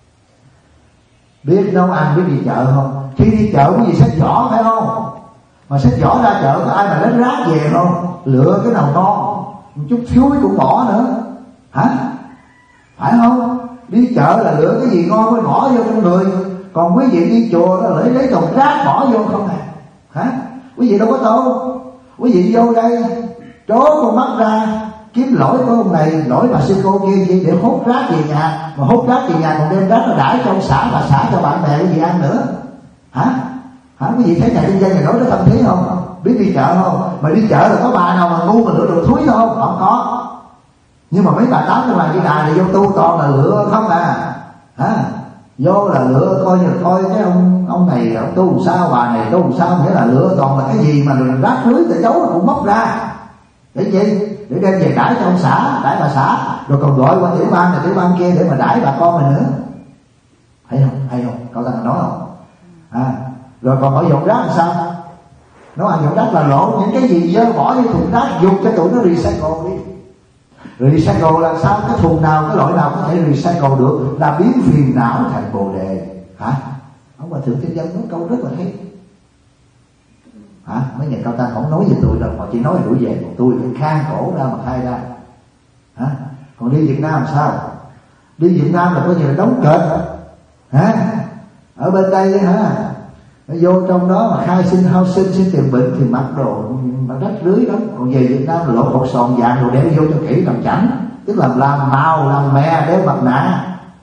biết nấu ăn, biết đi chợ không? Khi đi chợ có gì xách giỏ phải không? Mà xách giỏ ra chợ có ai mà lấy rác về không? Lựa cái nào ngon, một chút chuối cũng bỏ nữa. Hả? Phải không? Đi chợ là lựa cái gì ngon mới bỏ vô trong người. Còn quý vị đi chùa nó lấy lấy thùng rác bỏ vô không à? Hả? Quý vị đâu có tu. Quý vị vô đây trố con mắt ra kiếm lỗi của ông này, lỗi bà sư cô kia gì để hút rác về nhà, mà hút rác về nhà còn đem rác nó đãi trong xã và xã cho bạn bè cái gì ăn nữa. Hả? Hả? Quý vị thấy nhà kinh doanh này nói nó tâm thế không? Biết đi chợ không? Mà đi chợ là có bà nào mà ngu mà lựa đồ thúi không? Không có. Nhưng mà mấy bà tám trong làng Di Đà này vô tu toàn là lựa không à. Hả? Vô là lựa coi như coi cái ông ông này ông tu sao, bà này tu sao, nghĩa là lựa toàn là cái gì mà rác rưới để giấu cũng móc ra. Để gì? Để đem về đãi cho ông xã, đãi bà xã, rồi còn gọi qua tiểu ban này tiểu ban kia để mà đãi bà con mình nữa. Hay không? Hay không? Cậu ta nói không? À, rồi còn hỏi dọn rác làm sao? Nó ăn dọn rác là lộn những cái gì dơ bỏ vô thùng rác, dùng cho tụi nó recycle đi. Recycle là sao? Cái thùng nào, cái loại nào có thể recycle được là biến phiền não thành bồ đề. Hả? Ông bà Thượng Tinh Vân nói câu rất là hay. Hả? Mấy nhà cao tăng không nói về tôi đâu, họ chỉ nói đuổi về, còn tôi phải khang cổ ra mà khai ra. Hả? Còn đi Việt Nam làm sao? Đi Việt Nam là có gì là đóng kịch. Hả? Ở bên đây hả, nó vô trong đó mà khai sinh hao sinh xin tiền bệnh thì mặc đồ mà rách rưới lắm. Còn về Việt Nam là lộ cột sòn vàng rồi đeo vô cho kỹ làm chảnh, tức là làm màu làm mè đeo mặt nạ.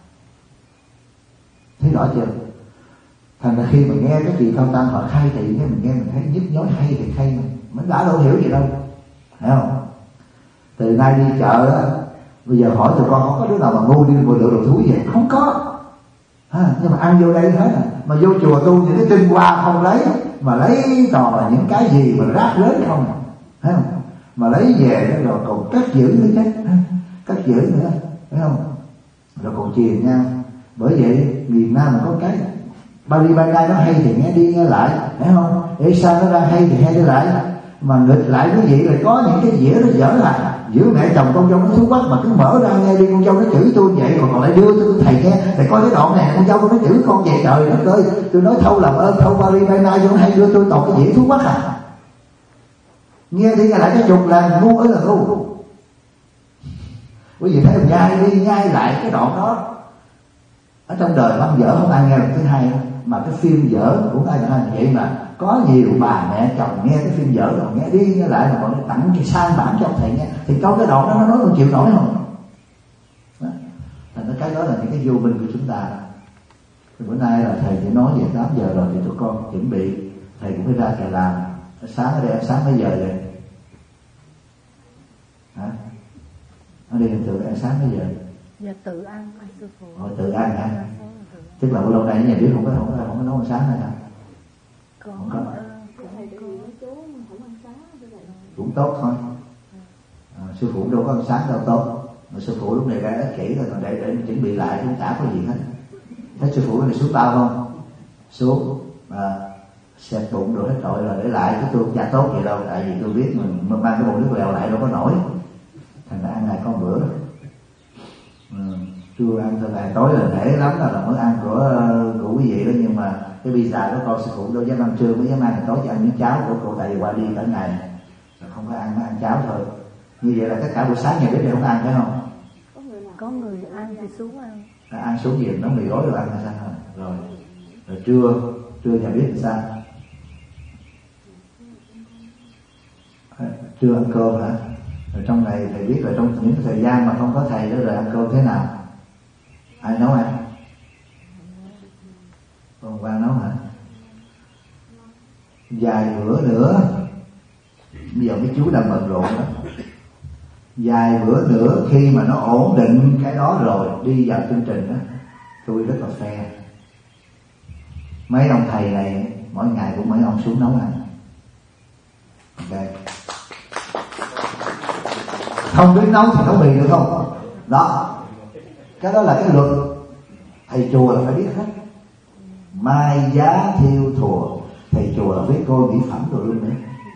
Thấy rõ chưa? Thành ra khi mà nghe cái chị Cao Tăng họ khai thị cái mình nghe mình thấy nhức nhối hay thì hay, mình đã đâu hiểu gì đâu, thấy không? Từ nay đi chợ đó, bây giờ hỏi tụi con không có đứa nào mà ngu đi mua lựa đồ thúi vậy, không có. À, nhưng mà ăn vô đây hết à. Mà vô chùa tu những cái tinh hoa không lấy, mà lấy toàn là những cái gì mà rác rưởi không, thấy không? Mà lấy về đó rồi còn cất giữ nữa chứ, cất giữ nữa, thấy không? Rồi còn truyền nhau. Bởi vậy miền Nam mà có cái Bali Banga nó hay thì nghe đi nghe lại, thấy không? Để sao nó ra hay thì hay đi lại. Mà nghịch lại quý vị là có những cái dĩa nó dở lại. Giữa mẹ chồng con dâu nó thú quắc mà cứ mở ra nghe đi, con dâu nó chửi tôi vậy mà còn lại đưa tôi thầy nghe để coi cái đoạn này con dâu nó chửi con vậy, trời đất ơi. Tôi nói thâu làm ơn thâu Bali Banga vô hay đưa tôi toàn cái dĩa thú quắc à. Nghe đi nghe lại cái chục lần ngu ơi là ngu. Quý vị thấy không? Nhai đi nhai lại cái đoạn đó. Ở trong đời băng dở không ai nghe được thứ hai đâu. Mà cái phim dở cũng ai là vậy mà có nhiều bà mẹ chồng nghe cái phim dở rồi nghe đi nghe lại mà còn tặng cái sang bản cho thầy nghe thì câu cái đoạn đó nó nói còn chịu nổi không? Đó. Thành ra cái đó là những cái vô minh của chúng ta. Thì bữa nay là thầy chỉ nói về tám giờ rồi thì tụi con chuẩn bị, thầy cũng phải ra chợ làm. Sáng ở đây ăn sáng mấy giờ vậy? Hả? Ở đây mình tự ăn sáng mấy giờ?
Dạ tự ăn anh sư phụ.
Rồi tự ăn hả? Tức là lâu nay nhà biết không có không có không có nấu ăn sáng hay sao?
Còn
không có.
Thầy có chú không ăn sáng
cũng tốt thôi. À, sư phụ đâu có ăn sáng đâu tốt. Mà sư phụ lúc này ra ích kỷ rồi, còn để để chuẩn bị lại cũng chả có gì hết. Thấy sư phụ này xuống bao không? Xuống à, xẹp bụng rồi hết trội rồi để lại, chứ tôi chả tốt vậy đâu. Tại vì tôi biết mình, mình mang cái bụng nước lèo lại đâu có nổi. Thành ra ăn ngày con bữa. Ừ. Trưa ăn từ ngày tối là để lắm là, là mới ăn của của quý vị đó, nhưng mà cái pizza của con sư phụ đâu dám ăn trưa, mới dám ăn tối chỉ ăn miếng cháo của cô, tại vì qua đi cả ngày rồi không có ăn, mới ăn cháo thôi. Như vậy là tất cả buổi sáng nhà bếp này không ăn phải không?
Có người ăn thì xuống ăn.
À, ăn xuống gì nó mì gói rồi ăn hay sao? Rồi rồi trưa trưa nhà bếp thì sao? À, trưa ăn cơm hả? Rồi trong này thầy biết là trong những thời gian mà không có thầy đó rồi ăn cơm thế nào? Ai nấu ăn? Con Quang nấu hả? Vài bữa nữa, bây giờ mấy chú đang bận rộn đó. Vài bữa nữa khi mà nó ổn định cái đó rồi đi vào chương trình đó, tôi rất là phe. Mấy ông thầy này mỗi ngày cũng mấy ông xuống nấu ăn. Ok. Không biết nấu thì nấu mì được không? Đó. Cái đó là cái luật thầy chùa là phải biết hết. Mai giá thiêu thùa, thầy chùa là biết coi mỹ phẩm rồi luôn nữa,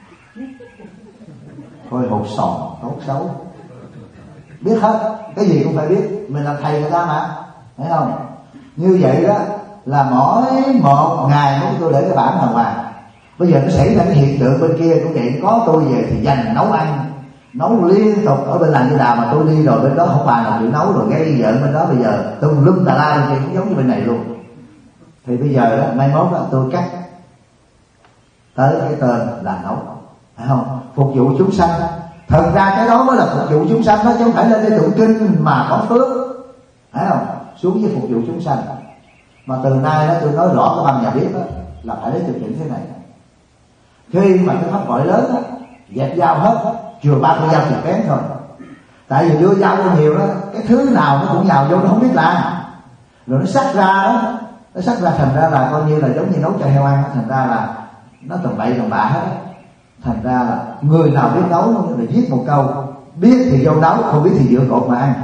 coi hột sòn tốt xấu biết hết, cái gì cũng phải biết. Mình là thầy người ta mà, thấy không? Như vậy đó là mỗi một ngày muốn tôi để cái bản đàng hoàng. Bây giờ nó xảy ra cái hiện tượng bên kia cũng vậy, có tôi về thì dành nấu ăn, nấu liên tục. Ở bên làng Như Đào mà tôi đi rồi bên đó không bà nào chịu nấu, rồi gây vợ bên đó bây giờ tùm lum tà la bên kia cũng giống như bên này luôn. Thì bây giờ đó, mai mốt đó, tôi cắt tới cái tên là nấu, phải không? Phục vụ chúng sanh. Thật ra cái đó mới là phục vụ chúng sanh đó, chứ không phải lên đây tụng kinh mà có phước, phải không? Xuống với phục vụ chúng sanh. Mà từ nay đó tôi nói rõ cái bằng nhà bếp đó là phải lấy thực hiện thế này. Khi mà cái pháp gọi lớn đó, dẹp dao hết, chừa ba con dao thì kén thôi. Tại vì đưa dao vô nhiều đó, cái thứ nào nó cũng nhào vô, nó không biết làm. Rồi nó sắc ra đó, nó sắc ra thành ra là coi như là giống như nấu cho heo ăn, thành ra là nó tầm bậy tầm bạ hết. Thành ra là người nào biết nấu nó là viết một câu: biết thì vô nấu, không biết thì dựa cột mà ăn.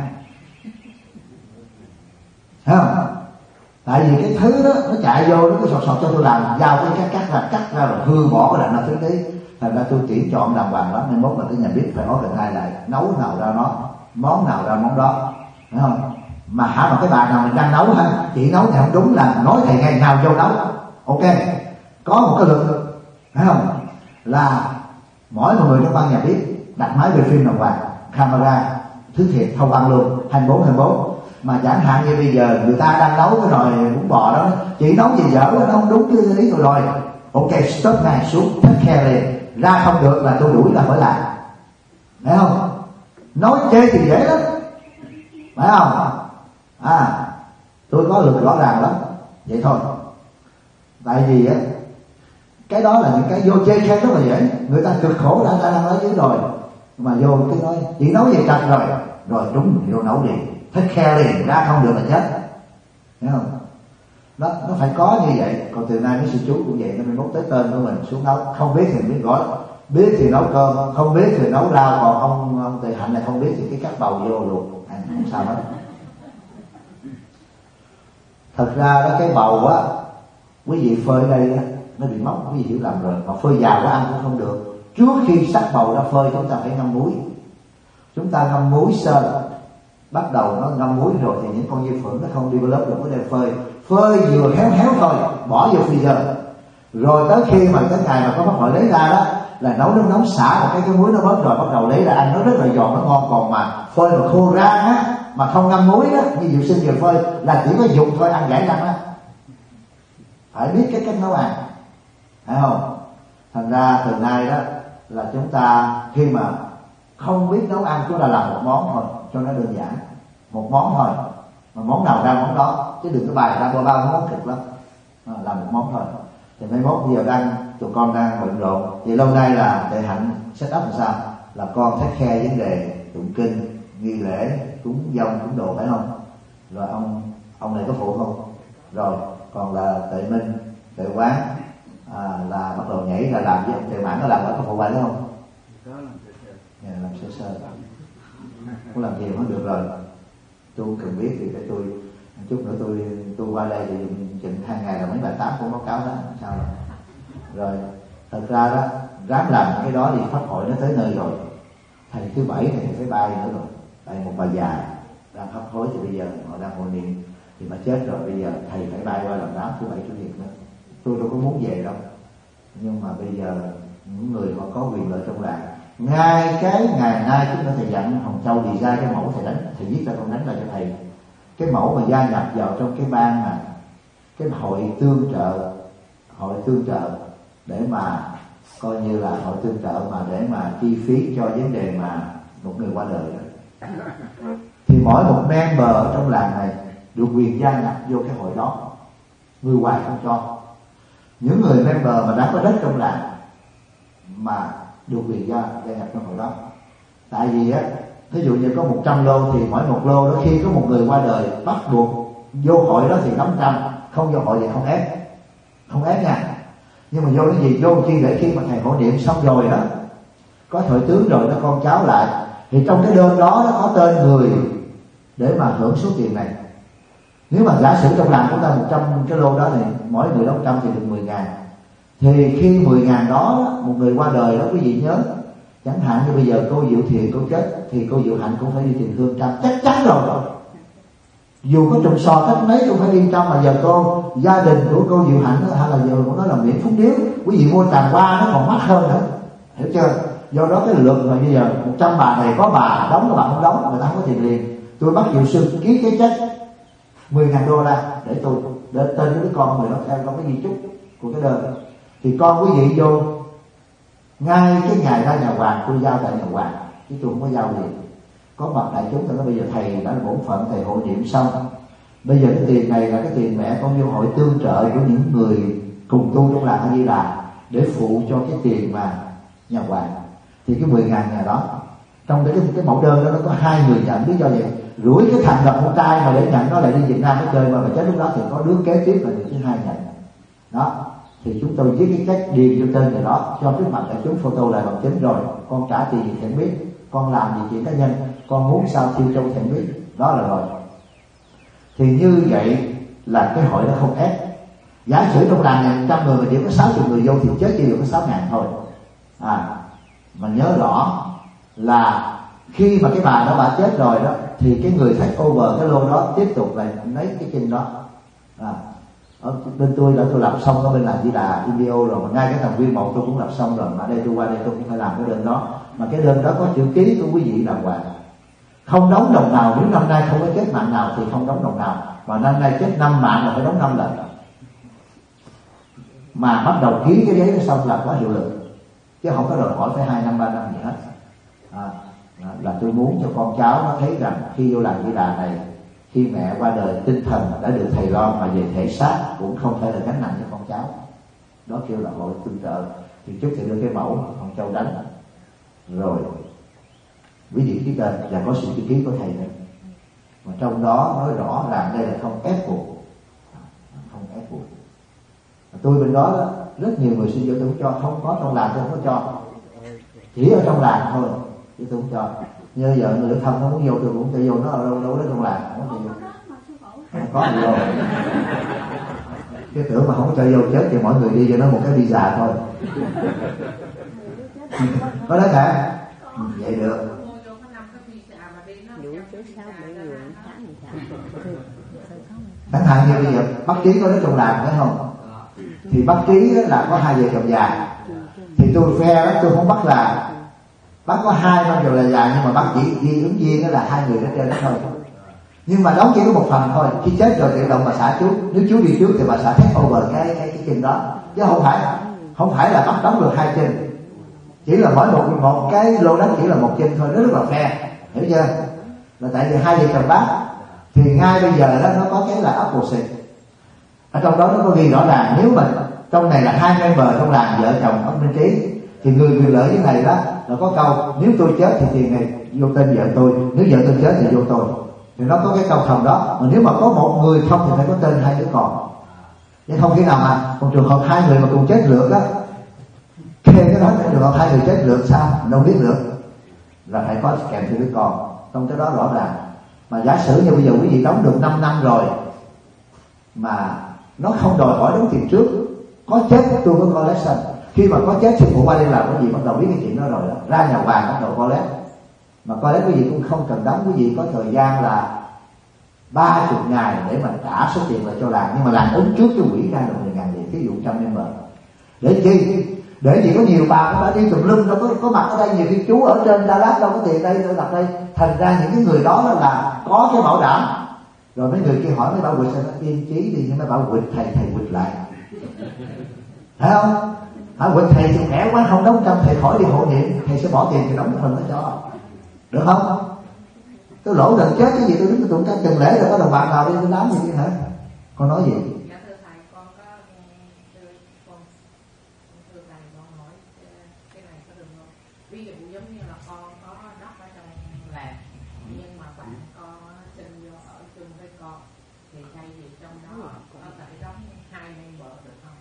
Thấy không? Tại vì cái thứ đó nó chạy vô, nó cứ sọt sọt cho tôi làm, giao cái cắt cắt ra, cắt ra rồi hư bỏ cái đạn nào thứ tí. Thành ra tôi chỉ chọn đàng hoàng lắm, nên mốt là cái nhà bếp phải có cần ai lại nấu nào ra nó, món nào ra món đó, thấy không? Mà hả mà cái bà nào mình đang nấu ha, chị nấu thì không đúng là nói thầy ngày nào vô nấu. Ok, có một cái luật, thấy không? Là mỗi một người trong ban nhà bếp đặt máy về phim đàng hoàng, camera thứ thiệt thâu băng luôn, hai mươi bốn hai mươi bốn. Mà chẳng hạn như bây giờ người ta đang nấu cái nồi bún bò đó, chị nấu gì dở nó không đúng cái lý tôi rồi, ok stop ngay xuống take care liền, ra không được là tôi đuổi là phải làm, phải không? Nói chê thì dễ lắm, phải không? À, tôi có luật rõ ràng lắm, vậy thôi. Tại vì á, cái đó là những cái vô chê khen rất là dễ, người ta cực khổ đã ta đang nói dưới rồi, mà vô cái nói chỉ nói về trật rồi, rồi đúng vô nấu đi, take care liền, ra không được là chết, thấy không? Nó nó phải có như vậy. Còn từ nay mấy sư chú cũng vậy, nó mới mốt tới tên của mình xuống nấu, không biết thì biết gói, biết thì nấu cơm, không biết thì nấu rau, còn ông ông Tề Hạnh này không biết thì cái cắt bầu vô luôn, à, không sao hết. Thật ra đó cái bầu á, quý vị phơi đây á, nó bị mốc, quý vị hiểu lầm rồi, mà phơi già quá ăn cũng không được. Trước khi sắc bầu ra phơi chúng ta phải ngâm muối, chúng ta ngâm muối sơ, bắt đầu nó ngâm muối rồi thì những con vi khuẩn nó không develop được, có đem phơi, phơi vừa héo héo thôi, bỏ vô freezer, rồi tới khi mà tới ngày mà có bắt đầu lấy ra đó là nấu nước nóng xả một cái cái muối nó bớt rồi, bắt đầu lấy ra ăn nó rất là giòn, nó ngon. Còn mà phơi mà khô rang á, mà không ngâm muối đó, như vệ sinh vừa phơi là chỉ có dùng thôi, ăn gãy răng á. Phải biết cái cách nấu ăn, phải không? Thành ra từ nay đó là chúng ta khi mà không biết nấu ăn, chúng ta làm một món thôi cho nó đơn giản, một món thôi, mà món nào ra món đó, chứ đừng có bài ra bao bao món cực lắm, à, làm một món thôi. Thì mấy mốt bây giờ đang tụi con đang bận rộn, thì lâu nay là Tề Hạnh set up làm sao là con take care vấn đề tụng kinh, nghi lễ, cúng dông, cúng đồ, phải không? Rồi ông ông này có phụ không? Rồi còn là Tề Minh, Tề Quán à, là bắt đầu nhảy ra làm với ông Tề Mãn, nó làm có phụ bài đúng không? Yeah, làm sơ sơ, muốn làm gì cũng được rồi. Tôi không cần biết thì để tôi chút nữa tôi tôi qua đây thì chừng hai ngày là mấy bài tám cũng báo cáo đó, sao rồi? Rồi thật ra đó ráng làm cái đó thì pháp hội nó tới nơi rồi. Thầy thứ bảy thì thầy phải bay nữa rồi, bay một bà già đang hấp hối thì bây giờ họ đang hội niệm thì mà chết rồi, bây giờ thầy phải bay qua làm đám thứ bảy chủ nhật nữa. Tôi đâu có muốn về đâu, nhưng mà bây giờ những người họ có quyền lợi trong làng, ngay cái ngày nay chúng ta thầy dặn Hồng Châu đi ra cái mẫu thầy đánh, thầy viết ra con đánh lại cho thầy cái mẫu mà gia nhập vào trong cái ban mà cái hội tương trợ, hội tương trợ để mà coi như là hội tương trợ mà để mà chi phí cho vấn đề mà một người qua đời đó. Thì mỗi một member trong làng này được quyền gia nhập vô cái hội đó, người ngoài không cho. Những người member mà đã có đất trong làng mà được quyền gia, gia nhập trong hội đó. Tại vì á, ví dụ như có một trăm lô thì mỗi một lô đó khi có một người qua đời bắt buộc vô hội đó thì năm trăm, không vô hội thì không ép, không ép nha. Nhưng mà vô cái gì vô chi để khi mà thầy hội niệm xong rồi đó, có hội tướng rồi nó con cháu lại, thì trong cái đơn đó nó có tên người để mà hưởng số tiền này. Nếu mà giả sử trong làng của ta một trăm cái lô đó thì mỗi người đóng trăm thì được mười ngàn, thì khi mười ngàn đó một người qua đời đó, quý vị nhớ chẳng hạn như bây giờ cô Diệu Thiện cô chết thì cô Diệu Hạnh cũng phải đi tiền hương trăm, chắc chắn rồi. Dù có trùng sò cách mấy cũng phải đi trăm. Mà giờ cô gia đình của cô Diệu Hạnh hay là giờ của nó là miễn phúc điếu, quý vị mua tràng hoa nó còn mắc hơn nữa, hiểu chưa? Do đó cái luật mà bây giờ một trăm bà này có bà đóng, có bà không đóng, người ta không có tiền liền. Tôi bắt Diệu Sư ký cái check mười ngàn đô la để tôi để tên của đứa con người đó theo trong cái di chúc của cái đơn, thì con quý vị vô ngay cái ngày ra nhà hoàng tôi giao tại nhà hoàng, chứ tôi không có giao liền. Có mặt đại chúng tôi nói bây giờ thầy đã bổn phận thầy hội niệm xong, bây giờ cái tiền này là cái tiền mẹ con vô hội tương trợ của những người cùng tu trong làng A Di Đà để phụ cho cái tiền mà nhà hoàng. Thì cái mười ngàn nhà đó trong cái cái mẫu đơn đó nó có hai người nhận, lý do vậy rủi cái thằng gặp con trai mà để nhận nó lại đi Việt Nam nó chơi mà mà chết lúc đó thì có đứa kế tiếp là người thứ hai nhận đó. Thì chúng tôi viết cái cách điền cho tên người đó cho trước mặt đại chúng photo lại bằng chứng, rồi con trả tiền gì thiện biết, con làm gì chuyện cá nhân, con muốn sao thiêu châu thiện biết, đó là rồi. Thì như vậy là cái hội nó không ép. Giả sử trong làng này trăm người mà chỉ có sáu mươi người vô thì chết chỉ được có sáu ngàn thôi. À mà nhớ rõ là khi mà cái bà đó bà chết rồi đó thì cái người take over cái lô đó tiếp tục lại lấy cái kinh đó. À, ở bên tôi đã tôi làm xong ở bên là chỉ là Indio rồi, mà ngay cái thằng viên một tôi cũng làm xong rồi, mà đây tôi qua đây tôi cũng phải làm cái đơn đó, mà cái đơn đó có chữ ký của quý vị đàng hoàng. Không đóng đồng nào, nếu năm nay không có chết mạng nào thì không đóng đồng nào, mà năm nay chết năm mạng là phải đóng năm lần. Mà bắt đầu ký cái giấy đó xong là có hiệu lực, chứ không có đòi hỏi phải hai năm ba năm gì hết. À, là tôi muốn cho con cháu nó thấy rằng khi vô làng Di Đà này, khi mẹ qua đời tinh thần đã được thầy lo, mà về thể xác cũng không thể là gánh nặng cho con cháu. Đó kêu là hội tương trợ. Thì trước thì đưa cái mẫu con Châu đánh, rồi quý vị ký tên và có sự ký của thầy nữa. Mà trong đó nói rõ là đây là không ép buộc, không ép buộc. Tôi bên đó, đó rất nhiều người xin vô tôi không cho, không có trong làng tôi không có cho, chỉ ở trong làng thôi chứ tôi không cho. Như vợ người thân nó muốn vô tôi cũng cho vô, nó ở đâu đâu đó trong làng không có cho vô. Không có gì đâu. Cái tưởng mà không cho vô chết thì mọi người đi cho nó một cái visa thôi. Có đấy hả? Vậy được. Chẳng hạn như bây giờ bác Trí có đến trong làng phải không? Thì bác Trí là có hai vợ chồng già, thì tôi phe đó tôi không bắt là bác có hai năm rồi là già, nhưng mà bác chỉ đi ứng viên đó là hai người đó trên đó thôi. Nhưng mà đóng chỉ có một phần thôi, khi chết rồi tự động bà xã chú, nếu chú đi trước thì bà xã take over cái cái cái chân đó, chứ không phải không phải là bắt đóng được hai chân, chỉ là mỗi một một cái lô đất chỉ là một chân thôi, nó rất là fair, hiểu chưa? Là tại vì hai vợ chồng bác thì ngay bây giờ đó nó có cái là opposite, ở trong đó nó có ghi rõ ràng nếu mà trong này là hai member trong làng vợ chồng ông Minh Trí thì người quyền lợi cái này đó là có câu nếu tôi chết thì tiền này vô tên vợ tôi, nếu vợ tôi chết thì vô tôi, thì nó có cái câu thầm đó. Mà nếu mà có một người không thì phải có tên hai đứa con, chứ không khi nào mà còn trường hợp hai người mà cùng chết lượt đó, kê cái đó trường hợp hai người chết lượt sao đâu biết được, là phải có kèm theo đứa con trong cái đó rõ ràng. Mà giả sử như bây giờ quý vị đóng được năm năm rồi mà nó không đòi hỏi đóng tiền trước, có chết tôi có collection, khi mà có chết sư phụ qua đây làm cái gì bắt đầu biết cái chuyện đó rồi đó, ra nhà hoàng bắt đầu collect. Mà collect quý vị cũng không cần đóng, quý vị có thời gian là ba chục ngày để mà trả số tiền lại cho làng, nhưng mà làng ứng trước cái quỹ ra được mười ngàn liền, ví dụ trăm member. Để chi? Để gì có nhiều bà cũng đã đi tùm lum đâu có có mặt ở đây, nhiều khi chú ở trên Đà Lạt đâu có tiền đây, tôi đặt đây, thành ra những cái người đó là có cái bảo đảm. Rồi mấy người kia hỏi mấy bảo quỵt sao nó yên trí đi, nhưng mấy bảo quỵt thầy thầy quỵt lại, thấy không? Hả, quỵt thầy thì khỏe quá không đóng trăm, thầy khỏi đi hộ niệm, thầy sẽ bỏ tiền thì đóng phần nó cho, được không? Tôi lỗ lần chết cái gì tôi đứng tôi tụng cái chừng lễ rồi có đồng bạc nào đi tôi đám gì chứ hả? Con nói gì?
Dạ thưa thầy, con có thưa con thưa thầy con hỏi cái này có được không? Ví dụ giống như là con có đất ở trong làng, nhưng mà bạn con sinh vô ở chung với con, thì thay vì trong đó có thể đóng hai member được không?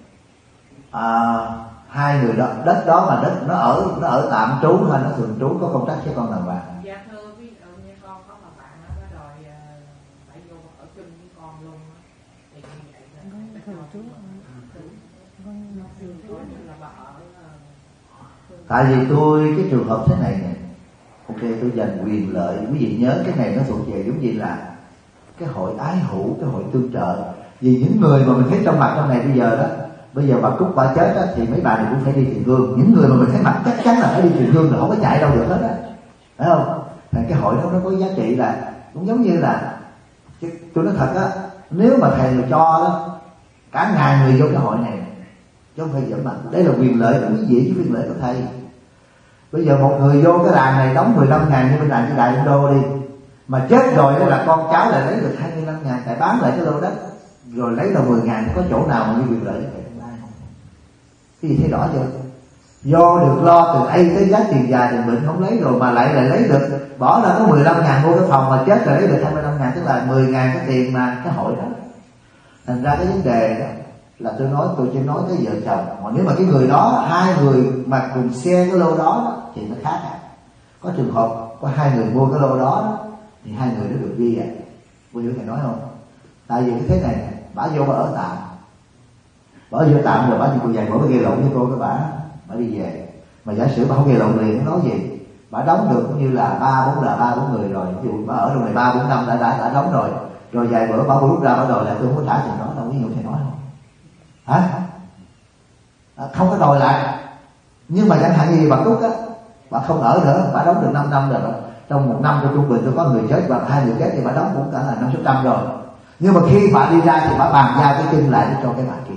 À, hai người đó, đất đó mà đất nó ở nó ở tạm trú hay nó thường trú có công tác với con đàng hoàng?
Dạ thưa, ví dụ như con có một bạn nó đòi phải vô ở chung với con luôn, thì như vậy là thường trú là bà ở.
Tại vì tôi cái trường hợp thế này nè, ok tôi dành quyền lợi, quý vị nhớ cái này nó thuộc về giống như là cái hội ái hữu, cái hội tương trợ. Vì những người mà mình thấy trong mặt trong này bây giờ đó, bây giờ bà Cúc bà chết đó, thì mấy bà này cũng phải đi thiền hương. Những người mà mình thấy mặt chắc chắn là phải đi thiền hương, là không có chạy đâu được hết á, phải không? Thành cái hội đó nó có giá trị là cũng giống như là tôi nói thật á, nếu mà thầy mà cho đó cả ngàn người vô cái hội này, chứ không phải giỡn mặt. Đây là quyền lợi của quý vị chứ quyền lợi của thầy. Bây giờ một người vô cái làng này đóng mười lăm ngàn như bên làng Chư Đại Đô đi, mà chết rồi đó là con cháu lại lấy được hai mươi lăm ngàn, tại bán lại cái lô đất rồi lấy là mười ngàn, có chỗ nào mà như quyền lợi vậy? Cái gì thấy rõ chưa? Do được lo từ A tới giá tiền già tiền bệnh không lấy rồi mà lại lại lấy được, bỏ ra có mười lăm ngàn mua cái phòng mà chết rồi lấy được hai mươi lăm ngàn, tức là mười ngàn cái tiền mà cái hội đó. Thành ra cái vấn đề đó là tôi nói, tôi chỉ nói tới vợ chồng. Còn nếu mà cái người đó, hai người mà cùng share cái lô đó thì nó khác. Có trường hợp có hai người mua cái lô đó thì hai người nó được ghi à. Cô hiểu thầy nói không? Tại vì cái thế này, bả vô bả ở tạm, bả vô tạm rồi bả chỉ cô dạy bả mới gây lộn với cô cái bả bả đi về. Mà giả sử bả không gây lộn liền, nó nói gì? Bả đóng được cũng như là ba bốn là ba bốn người rồi, ví dụ bả ở trong này ba bốn năm đã đã đã đóng rồi, rồi vài bữa bả rút ra bả đòi lại tôi không có trả tiền đó đâu, ví dụ thầy nói không? Hả? À, không có đòi lại. Nhưng mà chẳng hạn như bà Cúc á, bà không ở nữa, bà đóng được năm năm rồi, trong một năm tôi trung bình tôi có người chết hoặc hai người chết thì bà đóng cũng cả là năm sáu trăm rồi. Nhưng mà khi bà đi ra thì bà bàn giao cái chân lại để cho cái bà kia.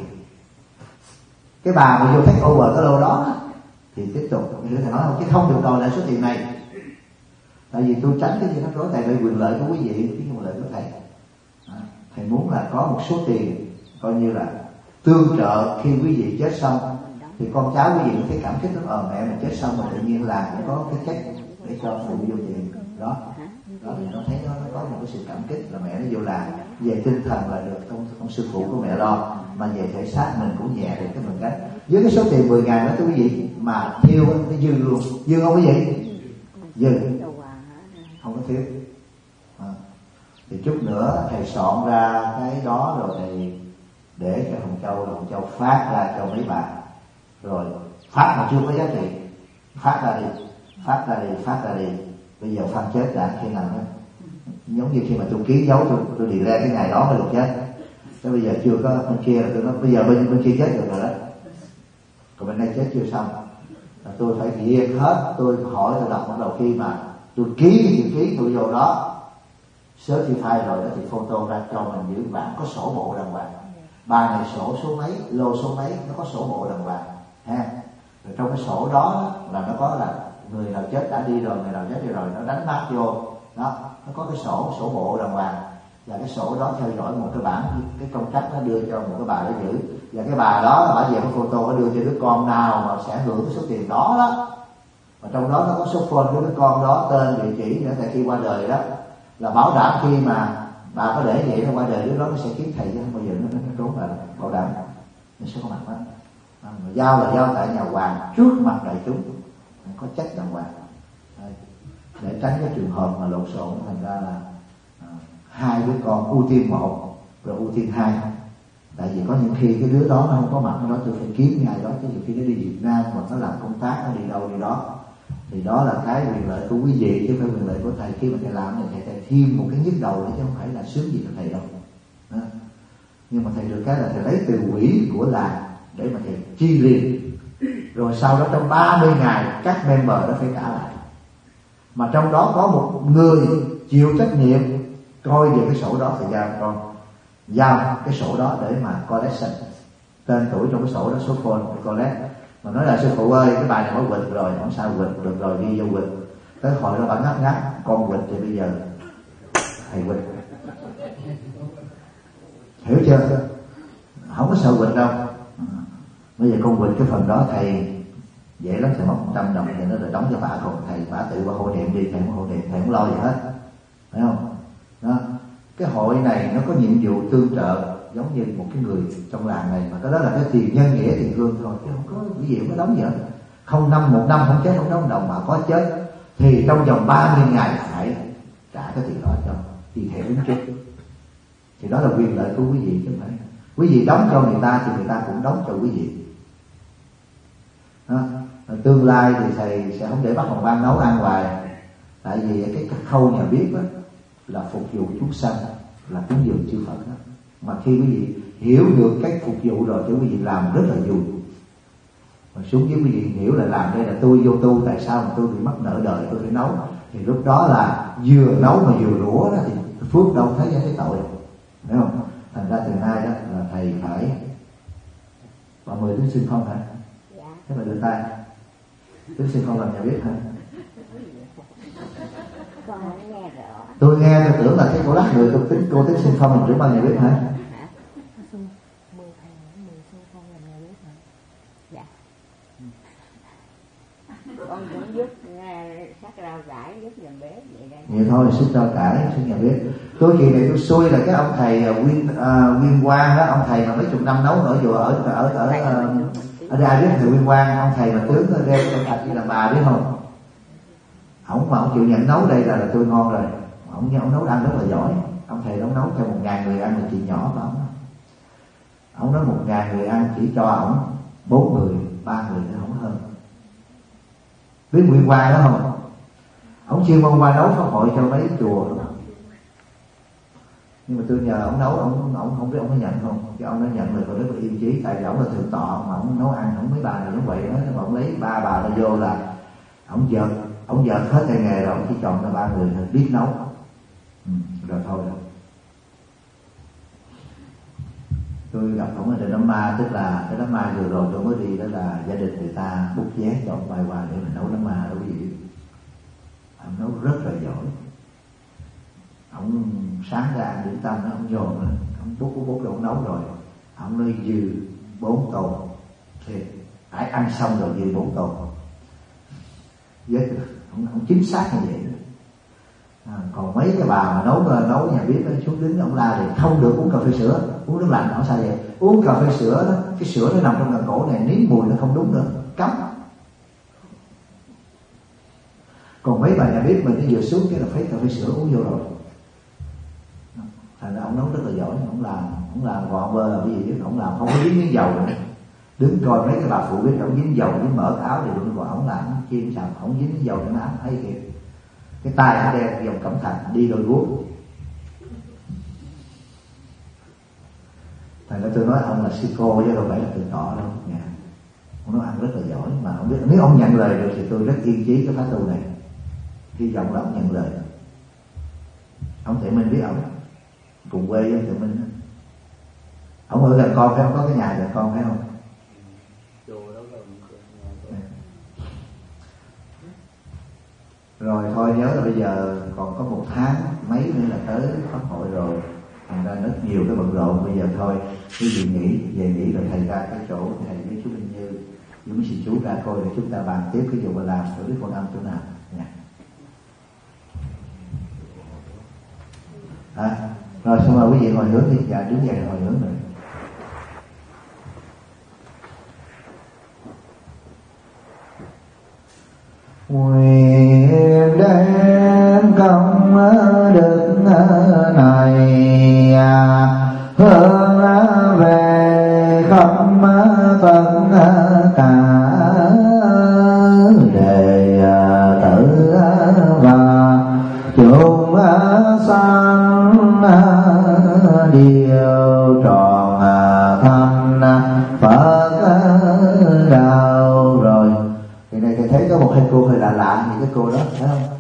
Cái bà mà vô take over cái lô đó thì tiếp tục như thầy nói không, chứ không được đòi lại số tiền này. Tại vì tôi tránh cái gì nó rối, thầy về quyền lợi của quý vị, cái quyền lợi của thầy. Thầy muốn là có một số tiền coi như là tương trợ khi quý vị chết xong, thì con cháu quý vị có thấy cảm kích lắm. Ờ mẹ mình chết xong mà tự nhiên là cũng có cái check để cho phụ vô tiền đó. Đó thì nó thấy nó, nó có một cái sự cảm kích là mẹ nó vô làm. Về tinh thần là được ông, ông sư phụ của mẹ lo, mà về thể xác mình cũng nhẹ được cái phần cách. Với cái số tiền mười ngàn đó thưa quý vị mà thiêu nó dư luôn, dư không quý vị? Dư, không có thiếu. À. Thì chút nữa thầy soạn ra cái đó rồi thầy để cho Hồng Châu, Hồng Châu phát ra cho mấy bạn. Rồi phát mà chưa có giá trị, phát ra đi, phát ra đi, phát ra đi. Bây giờ Phan chết đã khi nào đó, giống như khi mà tôi ký dấu tôi tôi đi ra cái ngày đó mới được chết. Thế bây giờ chưa có bên kia là tôi nói bây giờ bên bên kia chết được rồi đó, còn bên đây chết chưa xong. Là tôi phải ghi hết, tôi hỏi tôi đọc bắt đầu khi mà tôi ký cái chữ ký tôi vô đó certify rồi đó thì photo ra cho mình giữ bản có sổ bộ đàng hoàng. Ba này sổ số mấy, lô số mấy, nó có sổ bộ đàng hoàng ha. Rồi trong cái sổ đó là nó có là người nào chết đã đi rồi, người nào chết đi rồi, nó đánh mác vô đó, nó có cái sổ sổ bộ đàng hoàng. Và cái sổ đó theo dõi một cái bản, cái công trắc nó đưa cho một cái bà để giữ. Và cái bà đó bà về cái photo nó đưa cho đứa con nào mà sẽ hưởng cái số tiền đó đó. Và trong đó nó có số phone của đứa con đó, tên, địa chỉ nữa. Tại khi qua đời đó là bảo đảm khi mà bà có để vậy nó qua đời đứa đó nó sẽ kiếm thầy chứ không bao giờ nó, nó, nó trốn lại, bảo đảm nó sẽ có mặt đó. À, mà giao là giao tại nhà hoàng trước mặt đại chúng, có trách đàng hoàng để tránh cái trường hợp mà lộn xộn. Thành ra là à, hai đứa con ưu tiên một rồi ưu tiên hai. Tại vì có những khi cái đứa đó nó không có mặt đó, tôi phải kiếm ngày đó, chứ nhiều khi nó đi Việt Nam hoặc nó làm công tác, nó đi đâu đi đó. Thì đó là cái quyền lợi của quý vị chứ không phải quyền lợi của thầy. Khi mà thầy làm thì thầy, thầy thêm một cái nhức đầu nữa chứ không phải là sướng gì cho thầy đâu đó. Nhưng mà thầy được cái là thầy lấy từ quỹ của làng để mà thầy chi liền. Rồi sau đó trong ba mươi ngày các member đó phải trả lại. Mà trong đó có một người chịu trách nhiệm coi về cái sổ đó, thì giao con giao cái sổ đó để mà collection, tên tuổi trong cái sổ đó, số phone để collect. Mà nói là sư phụ ơi cái bài này mới quỵt rồi, không sao quỵt được rồi, đi vô quỵt. Tới hồi đó bà ngắt ngắt con quỵt thì bây giờ thầy quỵt, hiểu chưa? Không có sợ quỵt đâu. Bây giờ con quỵt cái phần đó thầy dễ lắm, thầy mất một trăm đồng thì nó lại đóng cho bà, còn thầy bà tự qua hội niệm đi, thầy không hội niệm, thầy không lo gì hết, phải không? Đó. Cái hội này nó có nhiệm vụ tương trợ giống như một cái người trong làng này, mà cái đó là cái tiền nhân nghĩa tiền lương thôi, chứ không có cái gì không có đóng gì hết. Không năm một năm không chết không đóng đồng, mà có chết thì trong vòng ba mươi ngày phải trả cái tiền đó cho tiền thể ứng trước. Thì đó là quyền lợi của quý vị chứ không phải. Quý vị đóng cho người ta thì người ta cũng đóng cho quý vị. Đó. Tương lai thì thầy sẽ không để bắt Hồng Ban nấu ăn hoài. Tại vì cái khâu nhà bếp đó là phục vụ chúng sanh, là cúng dường chư Phật đó. Mà khi quý vị hiểu được cách phục vụ rồi thì quý vị làm rất là vui. Mà xuống dưới quý vị hiểu là làm đây là tôi vô tu, tại sao mà tôi bị mắc nợ đời tôi phải nấu. Thì lúc đó là vừa nấu mà vừa rủa đó, thì phước đâu thấy ra cái tội, hiểu không? Thành ra từ nay đó là thầy phải bà mời Đức Sinh Phong hả? Dạ. Thế mà đưa tay Đức Sinh Phong làm nhà bếp hả?
Con không nghe rõ.
Tôi nghe tôi tưởng là cái cô lắc người, tôi tính cô Đức Sinh Phong làm trưởng ban nhà bếp hả?
Con cũng giúp sắc rau cải, giúp làm bếp vậy đây.
Vậy thôi, sức rau cải, sức nhà bếp. Tôi kỳ này tôi xui là cái ông thầy Nguyên uh, Nguyên Quang đó, ông thầy mà mấy chục năm nấu ở chùa ở ở ở ở, ở ra biết thầy Nguyên Quang, ông thầy mà tướng ở đây ông thạch đi làm bà biết không? Ông mà ông chịu nhận nấu đây là, là tôi ngon rồi. Ông ông nấu ăn rất là giỏi. Ông thầy ông nấu cho một ngàn người ăn là chuyện nhỏ mà ông. Ông nói một ngàn người ăn chỉ cho ổng bốn người, ba người nữa không hơn. Biết Nguyên Quang đó không? Ông chuyên môn qua nấu pháp hội cho mấy chùa. Nhưng mà tôi nhờ ông nấu, ông ông không biết ông có nhận không? Chứ ông đã nhận rồi, còn rất là yên chí. Tại vì ông là thượng tọa mà ông nấu ăn, ông mấy bà này giống vậy đó. Mà ông lấy ba bà ra vô là ông giật ông vợ hết tay nghề rồi, ông chỉ chọn ra ba người thôi biết nấu, ừ, rồi thôi. Tôi gặp ông ở trên đám ma, tức là cái đám ma vừa rồi tôi mới đi, đó là gia đình người ta bút vé cho ông bay qua để mình nấu đám ma nấu gì. Ông nấu rất là giỏi. Ông sáng ra ăn điểm tâm đó, ông dồn lên, ông bút bút bút rồi ông nấu rồi, ông nói dư bốn tô, thì phải ăn xong rồi dư bốn tô. Với ông, ông chính xác như vậy đó. À, còn mấy cái bà mà nấu nấu nhà bếp ấy, xuống đứng ông la thì không được uống cà phê sữa, uống nước lạnh. Họ sao vậy? Uống cà phê sữa đó, cái sữa nó nằm trong ngần cổ này, nếm mùi nó không đúng nữa, cấm. Còn mấy bà nhà bếp mình nó vừa xuống cái là phải cà phê sữa uống vô rồi. Thành ra ông nấu rất là giỏi, ông làm ông làm gọn bơ cái gì chứ, ông làm không có dính miếng dầu nữa. Đứng coi mấy cái bà phụ bếp ông dính dầu dính mỡ cái áo thì đừng gọi ông làm chiên xào, ông dính miếng dầu cho nó ấm thấy kìa. Cái tay nó đeo dòng cẩm thạch đi đôi guốc. Thành ra tôi nói ông là sư cô chứ đâu phải là từ tọ đâu nha. Ông nói ăn rất là giỏi, mà không biết nếu ông nhận lời được thì tôi rất yên chí cái khóa tu này. Hy vọng là ông nhận lời. Ông Thị Minh biết ông cùng quê với Thị Minh. Ông ở gần con phải không? Có cái nhà gần con phải không? Rồi thôi nhớ là bây giờ còn có một tháng mấy nữa là tới pháp hội rồi, thành ra rất nhiều cái bận rộn. Bây giờ thôi quý vị nghỉ, về nghỉ rồi thầy ra cái chỗ thầy với chú Minh Như với mấy sư chú ra coi để chúng ta bàn tiếp cái vụ mà làm ở Đức Phật Âm chỗ nào nha. À, rồi xong rồi quý vị hồi hướng đi, dạ đứng dậy hồi hướng rồi. Nguyện đem công đức này hướng về khắp tất cả đệ tử và chúng sanh điều tròn thành Phật đạo. Rồi thì này thầy thấy có một hai cô hơi lạ lạ như cái cô đó phải không?